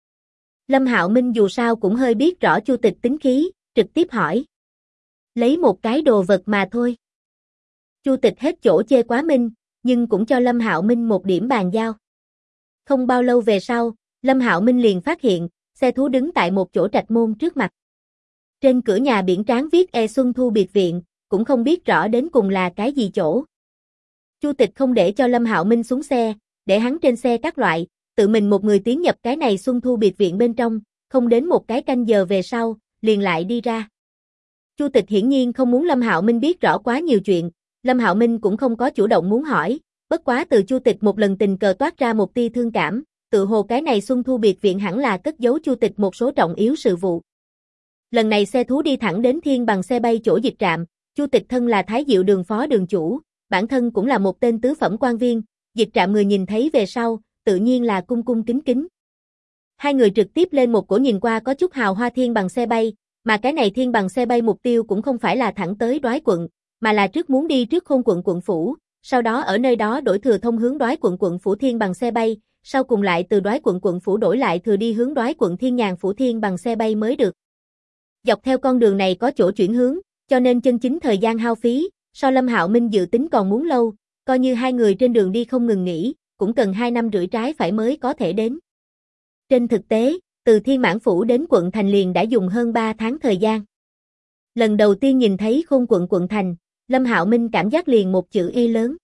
A: Lâm Hạo Minh dù sao cũng hơi biết rõ Chu Tịch tính khí, trực tiếp hỏi. "Lấy một cái đồ vật mà thôi." Chu Tịch hết chỗ chê quá minh, nhưng cũng cho Lâm Hạo Minh một điểm bàn giao. Không bao lâu về sau, Lâm Hạo Minh liền phát hiện, xe thú đứng tại một chỗ trạch môn trước mặt. Trên cửa nhà biển tráng viết Xuân Thu biệt viện, cũng không biết rõ đến cùng là cái gì chỗ. Chu Tịch không để cho Lâm Hạo Minh xuống xe, để hắn trên xe các loại, tự mình một người tiến nhập cái này Xuân Thu biệt viện bên trong, không đến một cái canh giờ về sau, liền lại đi ra. Chu Tịch hiển nhiên không muốn Lâm Hạo Minh biết rõ quá nhiều chuyện, Lâm Hạo Minh cũng không có chủ động muốn hỏi, bất quá từ Chu Tịch một lần tình cờ toát ra một tia thương cảm, tự hồ cái này Xuân Thu biệt viện hẳn là cất giấu Chu Tịch một số trọng yếu sự vụ. Lần này xe thú đi thẳng đến thiên bằng xe bay chỗ dịch trạm, Chu Tịch thân là Thái Diệu đường phó đường chủ, bản thân cũng là một tên tứ phẩm quan viên, dịch trạm người nhìn thấy về sau, tự nhiên là cung cung kính kính. Hai người trực tiếp lên một cỗ nhìn qua có chút hào hoa thiên bằng xe bay, mà cái này thiên bằng xe bay mục tiêu cũng không phải là thẳng tới Đoái quận, mà là trước muốn đi trước Khôn quận quận phủ, sau đó ở nơi đó đổi thừa thông hướng Đoái quận quận phủ thiên bằng xe bay, sau cùng lại từ Đoái quận quận phủ đổi lại thừa đi hướng Đoái quận Thiên Nhàn phủ thiên bằng xe bay mới được. Dọc theo con đường này có chỗ chuyển hướng, cho nên chân chính thời gian hao phí, so Lâm Hạo Minh dự tính còn muốn lâu, coi như hai người trên đường đi không ngừng nghỉ, cũng cần 2 năm rưỡi trái phải mới có thể đến. Trên thực tế, từ Thiên Mãn phủ đến quận thành liền đã dùng hơn 3 tháng thời gian. Lần đầu tiên nhìn thấy Khôn quận quận thành, Lâm Hạo Minh cảm giác liền một chữ Y lớn.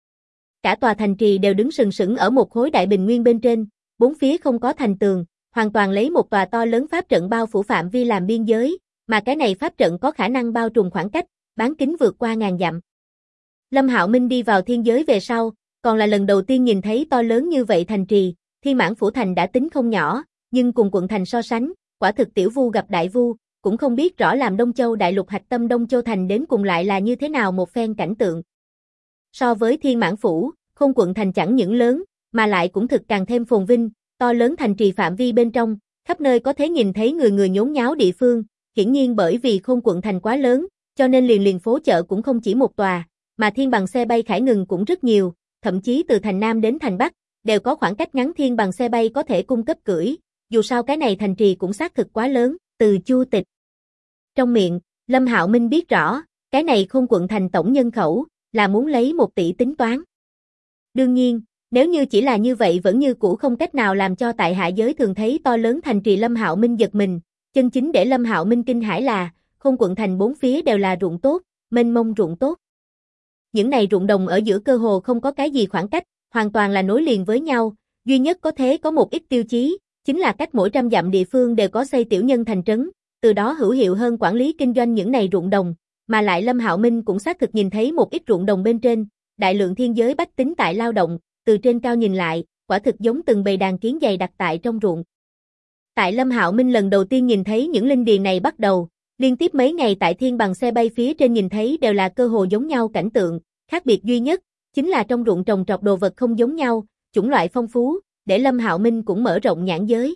A: Cả tòa thành trì đều đứng sừng sững ở một khối đại bình nguyên bên trên, bốn phía không có thành tường, hoàn toàn lấy một tòa to lớn pháp trận bao phủ phạm vi làm biên giới, mà cái này pháp trận có khả năng bao trùm khoảng cách, bán kính vượt qua ngàn dặm. Lâm Hạo Minh đi vào thiên giới về sau, còn là lần đầu tiên nhìn thấy to lớn như vậy thành trì, Thiên Mãn phủ thành đã tính không nhỏ, nhưng cùng quận thành so sánh, quả thực tiểu vu gặp đại vu, cũng không biết rõ làm Đông Châu đại lục hạch tâm Đông Châu thành đến cùng lại là như thế nào một phen cảnh tượng. So với Thiên Mãn phủ, Khôn quận thành chẳng những lớn, mà lại cũng thực càng thêm phồn vinh, to lớn thành trì phạm vi bên trong, khắp nơi có thể nhìn thấy người người nhốn nháo địa phương, hiển nhiên bởi vì Khôn quận thành quá lớn, cho nên liền phố chợ cũng không chỉ một tòa, mà thiên bằng xe bay khải ngừng cũng rất nhiều, thậm chí từ thành Nam đến thành Bắc, đều có khoảng cách ngắn thiên bằng xe bay có thể cung cấp cưỡi, dù sao cái này thành trì cũng xác thực quá lớn, từ Chu Tịch. Trong miệng, Lâm Hạo Minh biết rõ, cái này Khôn quận thành tổng nhân khẩu, là muốn lấy 1 tỷ tính toán. Đương nhiên, nếu như chỉ là như vậy vẫn như cũ không cách nào làm cho tại hạ giới thường thấy to lớn thành trì Lâm Hạo Minh giật mình, chân chính để Lâm Hạo Minh kinh hãi là, Khôn quận thành bốn phía đều là ruộng tốt, mênh mông ruộng tốt. những này ruộng đồng ở giữa cơ hồ không có cái gì khoảng cách, hoàn toàn là nối liền với nhau, duy nhất có thế có một ít tiêu chí, chính là cách mỗi 100 dặm địa phương đều có xây tiểu nhân thành trấn, từ đó hữu hiệu hơn quản lý kinh doanh những này ruộng đồng, mà lại Lâm Hạo Minh cũng xác thực nhìn thấy một ít ruộng đồng bên trên, đại lượng thiên giới bách tính tại lao động, từ trên cao nhìn lại, quả thực giống từng bầy đàn kiến dày đặc tại trong ruộng. Tại Lâm Hạo Minh lần đầu tiên nhìn thấy những linh điền này bắt đầu, liên tiếp mấy ngày tại thiên bằng xe bay phía trên nhìn thấy đều là cơ hồ giống nhau cảnh tượng, khác biệt duy nhất chính là trong ruộng trồng trọt đồ vật không giống nhau, chủng loại phong phú, để Lâm Hạo Minh cũng mở rộng nhãn giới.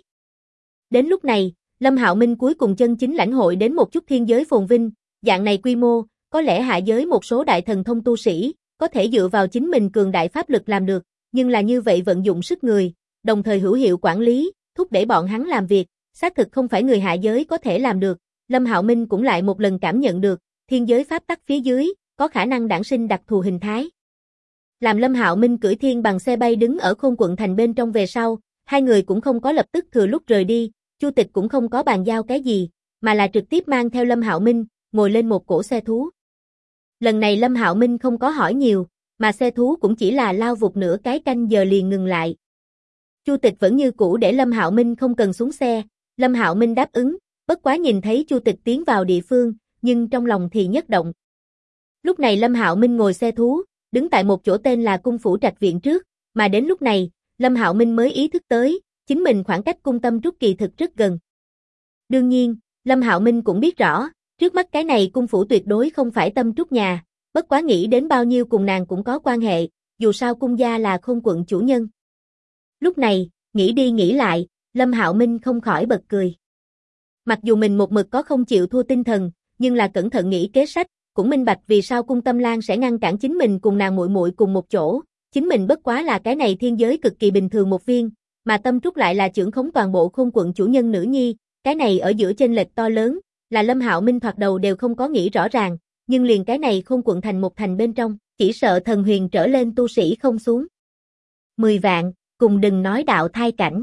A: Đến lúc này, Lâm Hạo Minh cuối cùng chân chính lãnh hội đến một chút thiên giới phồn vinh, dạng này quy mô, có lẽ hạ giới một số đại thần thông tu sĩ, có thể dựa vào chính mình cường đại pháp lực làm được, nhưng là như vậy vận dụng sức người, đồng thời hữu hiệu quản lý, thúc đẩy bọn hắn làm việc, xác thực không phải người hạ giới có thể làm được. Lâm Hạo Minh cũng lại một lần cảm nhận được, thiên giới pháp tắc phía dưới, có khả năng đản sinh đặc thù hình thái. Làm Lâm Hạo Minh cưỡi thiên bằng xe bay đứng ở Khôn quận thành bên trong về sau, hai người cũng không có lập tức thừa lúc rời đi, Chu Tịch cũng không có bàn giao cái gì, mà là trực tiếp mang theo Lâm Hạo Minh, ngồi lên một cỗ xe thú. Lần này Lâm Hạo Minh không có hỏi nhiều, mà xe thú cũng chỉ là lao vụt nửa cái canh giờ liền ngừng lại. Chu Tịch vẫn như cũ để Lâm Hạo Minh không cần xuống xe, Lâm Hạo Minh đáp ứng, bất quá nhìn thấy Chu Tịch tiến vào địa phương, nhưng trong lòng thì nhất động. Lúc này Lâm Hạo Minh ngồi xe thú, đứng tại một chỗ tên là cung phủ trạch viện trước, mà đến lúc này, Lâm Hạo Minh mới ý thức tới, chính mình khoảng cách cung Tâm Trúc kỳ thực rất gần. Đương nhiên, Lâm Hạo Minh cũng biết rõ, trước mắt cái này cung phủ tuyệt đối không phải Tâm Trúc nhà, bất quá nghĩ đến bao nhiêu cùng nàng cũng có quan hệ, dù sao cung gia là Khôn quận chủ nhân. Lúc này, nghĩ đi nghĩ lại, Lâm Hạo Minh không khỏi bật cười. Mặc dù mình một mực có không chịu thua tinh thần, nhưng là cẩn thận nghĩ kế sách, cũng minh bạch vì sao cung Tâm Lan sẽ ngăn cản chính mình cùng nàng muội muội cùng một chỗ, chính mình bất quá là cái này thiên giới cực kỳ bình thường một viên, mà Tâm Trúc lại là trưởng khống toàn bộ Khôn quận chủ nhân nữ nhi, cái này ở giữa chênh lệch to lớn, là Lâm Hạo Minh thoạt đầu đều không có nghĩ rõ ràng, nhưng liền cái này Khôn quận thành một thành bên trong, chỉ sợ thần huyền trở lên tu sĩ không xuống 10 vạn, cùng đừng nói đạo thai cảnh.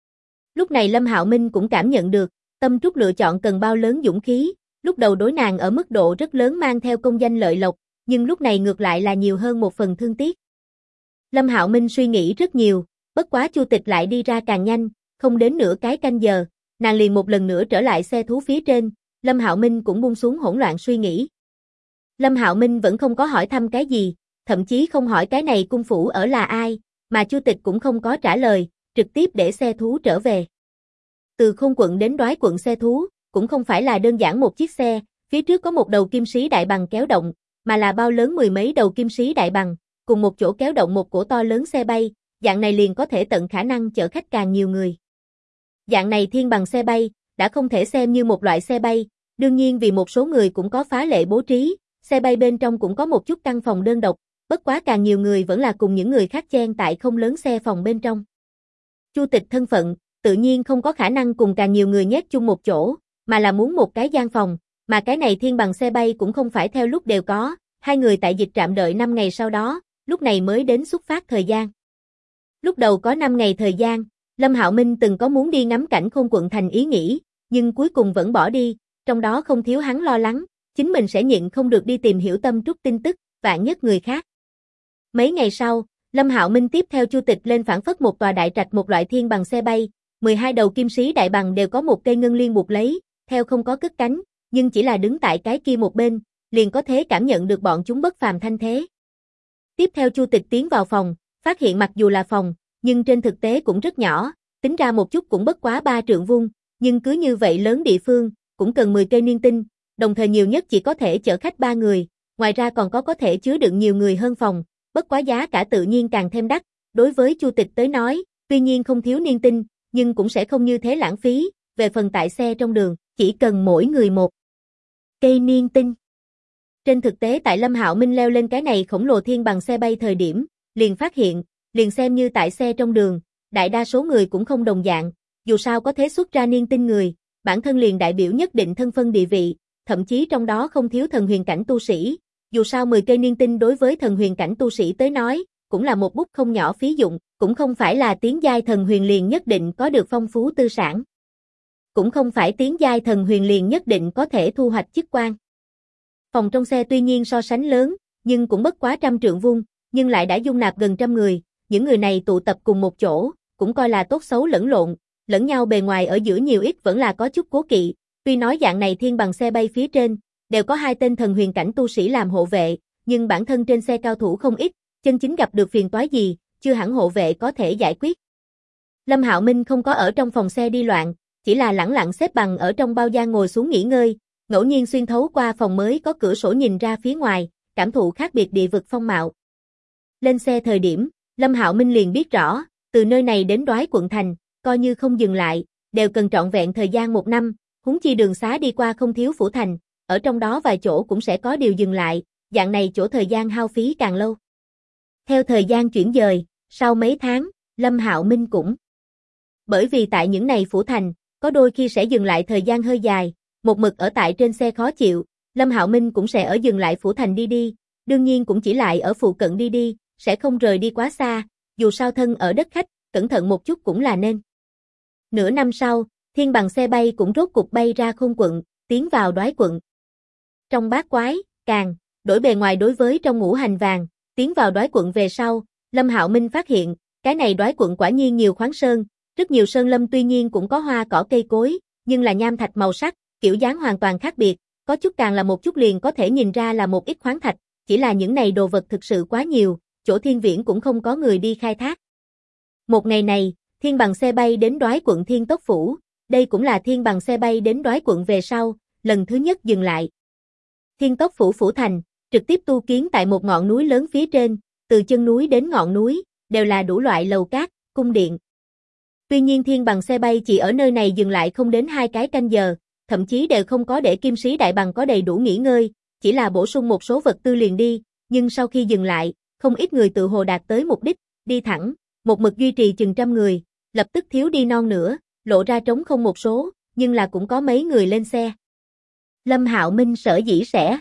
A: Lúc này Lâm Hạo Minh cũng cảm nhận được, Tâm Trúc lựa chọn cần bao lớn dũng khí, lúc đầu đối nàng ở mức độ rất lớn mang theo công danh lợi lộc, nhưng lúc này ngược lại là nhiều hơn một phần thương tiếc. Lâm Hạo Minh suy nghĩ rất nhiều, bất quá Chu Tịch lại đi ra càng nhanh, không đến nửa cái canh giờ, nàng liền một lần nữa trở lại xe thú phía trên, Lâm Hạo Minh cũng buông xuống hỗn loạn suy nghĩ. Lâm Hạo Minh vẫn không có hỏi thăm cái gì, thậm chí không hỏi cái này cung phủ ở là ai, mà Chu Tịch cũng không có trả lời, trực tiếp để xe thú trở về. Từ Khôn quận đến Đoái quận xe thú, cũng không phải là đơn giản một chiếc xe, phía trước có một đầu kim sĩ đại bằng kéo động, mà là bao lớn mười mấy đầu kim sĩ đại bằng, cùng một chỗ kéo động một cỗ to lớn xe bay, dạng này liền có thể tận khả năng chở khách càng nhiều người. Dạng này thiên bằng xe bay, đã không thể xem như một loại xe bay, đương nhiên vì một số người cũng có phá lệ bố trí, xe bay bên trong cũng có một chút căn phòng đơn độc, bất quá càng nhiều người vẫn là cùng những người khác chen tại không lớn xe phòng bên trong. Chu Tịch thân phận, tự nhiên không có khả năng cùng càng nhiều người nhét chung một chỗ, mà là muốn một cái gian phòng, mà cái này thiên bằng xe bay cũng không phải theo lúc đều có, hai người tại dịch trạm đợi 5 ngày sau đó, lúc này mới đến xuất phát thời gian. Lúc đầu có 5 ngày thời gian, Lâm Hạo Minh từng có muốn đi ngắm cảnh Khôn quận thành ý nghĩ, nhưng cuối cùng vẫn bỏ đi, trong đó không thiếu hắn lo lắng, chính mình sẽ nhịn không được đi tìm hiểu Tâm Trúc tin tức, vạn nhất người khác. Mấy ngày sau, Lâm Hạo Minh tiếp theo Chu Tịch lên phảng phất một tòa đại trạch một loại thiên bằng xe bay, 12 đầu kim sĩ đại bằng đều có một cây ngân liên buộc lấy, theo không có cất cánh, nhưng chỉ là đứng tại cái kia một bên, liền có thể cảm nhận được bọn chúng bất phàm thanh thế. Tiếp theo Chu Tịch tiến vào phòng, phát hiện mặc dù là phòng, nhưng trên thực tế cũng rất nhỏ, tính ra một chút cũng bất quá 3 trượng vuông, nhưng cứ như vậy lớn địa phương, cũng cần 10 cây niên tinh, đồng thời nhiều nhất chỉ có thể chở khách 3 người, ngoài ra còn có thể chứa đựng nhiều người hơn phòng, bất quá giá cả tự nhiên càng thêm đắt, đối với Chu Tịch tới nói, tuy nhiên không thiếu niên tinh, nhưng cũng sẽ không như thế lãng phí, về phần tại xe trong đường, chỉ cần mỗi người một cây niên tinh. Trên thực tế tại Lâm Hạo Minh leo lên cái này khổng lồ thiên bằng xe bay thời điểm, liền phát hiện, liền xem như tại xe trong đường, đại đa số người cũng không đồng dạng, dù sao có thế xuất ra niên tinh người, bản thân liền đại biểu nhất định thân phân địa vị, thậm chí trong đó không thiếu thần huyền cảnh tu sĩ, dù sao 10 cây niên tinh đối với thần huyền cảnh tu sĩ tới nói, cũng là một bút không nhỏ phí dụng, cũng không phải là tiến giai thần huyền liền nhất định có được phong phú tư sản. Cũng không phải tiến giai thần huyền liền nhất định có thể thu hoạch chức quan. Phòng trong xe tuy nhiên so sánh lớn, nhưng cũng bất quá 100 trượng vuông, nhưng lại đã dung nạp gần 100 người, những người này tụ tập cùng một chỗ, cũng coi là tốt xấu lẫn lộn, lẫn nhau bề ngoài ở giữa nhiều ít vẫn là có chút cố kỵ, tuy nói dạng này thiên bằng xe bay phía trên, đều có 2 tên thần huyền cảnh tu sĩ làm hộ vệ, nhưng bản thân trên xe cao thủ không ít, chân chính gặp được phiền toái gì, chưa hẳn hộ vệ có thể giải quyết. Lâm Hạo Minh không có ở trong phòng xe đi loạn, chỉ là lẳng lặng xếp bằng ở trong bao gian ngồi xuống nghỉ ngơi, ngẫu nhiên xuyên thấu qua phòng mới có cửa sổ nhìn ra phía ngoài, cảm thụ khác biệt địa vực phong mạo. Lên xe thời điểm, Lâm Hạo Minh liền biết rõ, từ nơi này đến Đoái quận thành, coi như không dừng lại, đều cần trọn vẹn thời gian 1 năm, huống chi đường xá đi qua không thiếu phủ thành, ở trong đó vài chỗ cũng sẽ có điều dừng lại, dạng này chỗ thời gian hao phí càng lâu. Theo thời gian chuyển dời, sau mấy tháng, Lâm Hạo Minh cũng bởi vì tại những này phủ thành, có đôi khi sẽ dừng lại thời gian hơi dài, một mực ở tại trên xe khó chịu, Lâm Hạo Minh cũng sẽ ở dừng lại phủ thành đi, đương nhiên cũng chỉ lại ở phụ cận đi, sẽ không rời đi quá xa, dù sao thân ở đất khách, cẩn thận một chút cũng là nên. Nửa năm sau, thiên bằng xe bay cũng rốt cục bay ra Khôn quận, tiến vào Đoái quận. Trong bát quái, càng đổi bề ngoài đối với trong ngũ hành vàng, tiến vào Đoái quận về sau, Lâm Hạo Minh phát hiện, cái này Đoái quận quả nhiên nhiều khoáng sơn, rất nhiều sơn lâm tuy nhiên cũng có hoa cỏ cây cối, nhưng là nham thạch màu sắc, kiểu dáng hoàn toàn khác biệt, có chút càng là một chút liền có thể nhìn ra là một ít khoáng thạch, chỉ là những này đồ vật thực sự quá nhiều, chỗ thiên viễn cũng không có người đi khai thác. Một ngày này, thiên bằng xe bay đến Đoái quận Thiên Tốc Phủ, đây cũng là thiên bằng xe bay đến Đoái quận về sau, lần thứ nhất dừng lại. Thiên Tốc Phủ phủ thành, trực tiếp tu kiến tại một ngọn núi lớn phía trên, từ chân núi đến ngọn núi, đều là đủ loại lầu cát, cung điện. Tuy nhiên thiên bằng xe bay chỉ ở nơi này dừng lại không đến 2 cái canh giờ, thậm chí đều không có để Kim Sĩ Đại Bằng có đầy đủ nghỉ ngơi, chỉ là bổ sung một số vật tư liền đi, nhưng sau khi dừng lại, không ít người tự hồ đạt tới mục đích, đi thẳng, một mực duy trì chừng 100 người, lập tức thiếu đi non nữa, lộ ra trống không một số, nhưng là cũng có mấy người lên xe. Lâm Hạo Minh sở dĩ sẽ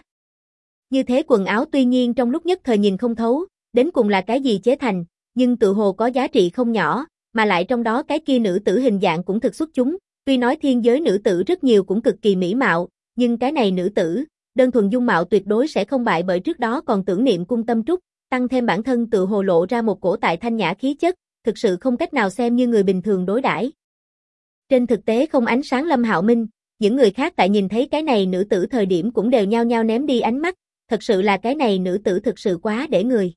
A: như thế quần áo tuy nhiên trong lúc nhất thời nhìn không thấu, đến cùng là cái gì chế thành, nhưng tự hồ có giá trị không nhỏ, mà lại trong đó cái kia nữ tử hình dạng cũng thực xuất chúng, tuy nói thiên giới nữ tử rất nhiều cũng cực kỳ mỹ mạo, nhưng cái này nữ tử, đơn thuần dung mạo tuyệt đối sẽ không bại bởi trước đó còn tưởng niệm cung tâm trúc, tăng thêm bản thân tự hồ lộ ra một cổ tại thanh nhã khí chất, thực sự không cách nào xem như người bình thường đối đãi. Trên thực tế không ánh sáng Lâm Hạo Minh, những người khác tại nhìn thấy cái này nữ tử thời điểm cũng đều nhao nhao ném đi ánh mắt, thật sự là cái này nữ tử thực sự quá để người.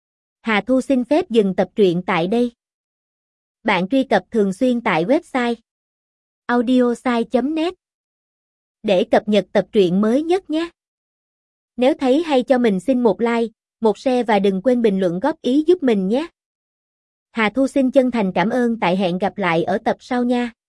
A: Hà Thu xin phép dừng tập truyện tại đây. Bạn truy cập thường xuyên tại website audiosai.net để cập nhật tập truyện mới nhất nhé. Nếu thấy hay cho mình xin một like, một share và đừng quên bình luận góp ý giúp mình nhé. Hà Thu xin chân thành cảm ơn, tại hẹn gặp lại ở tập sau nha.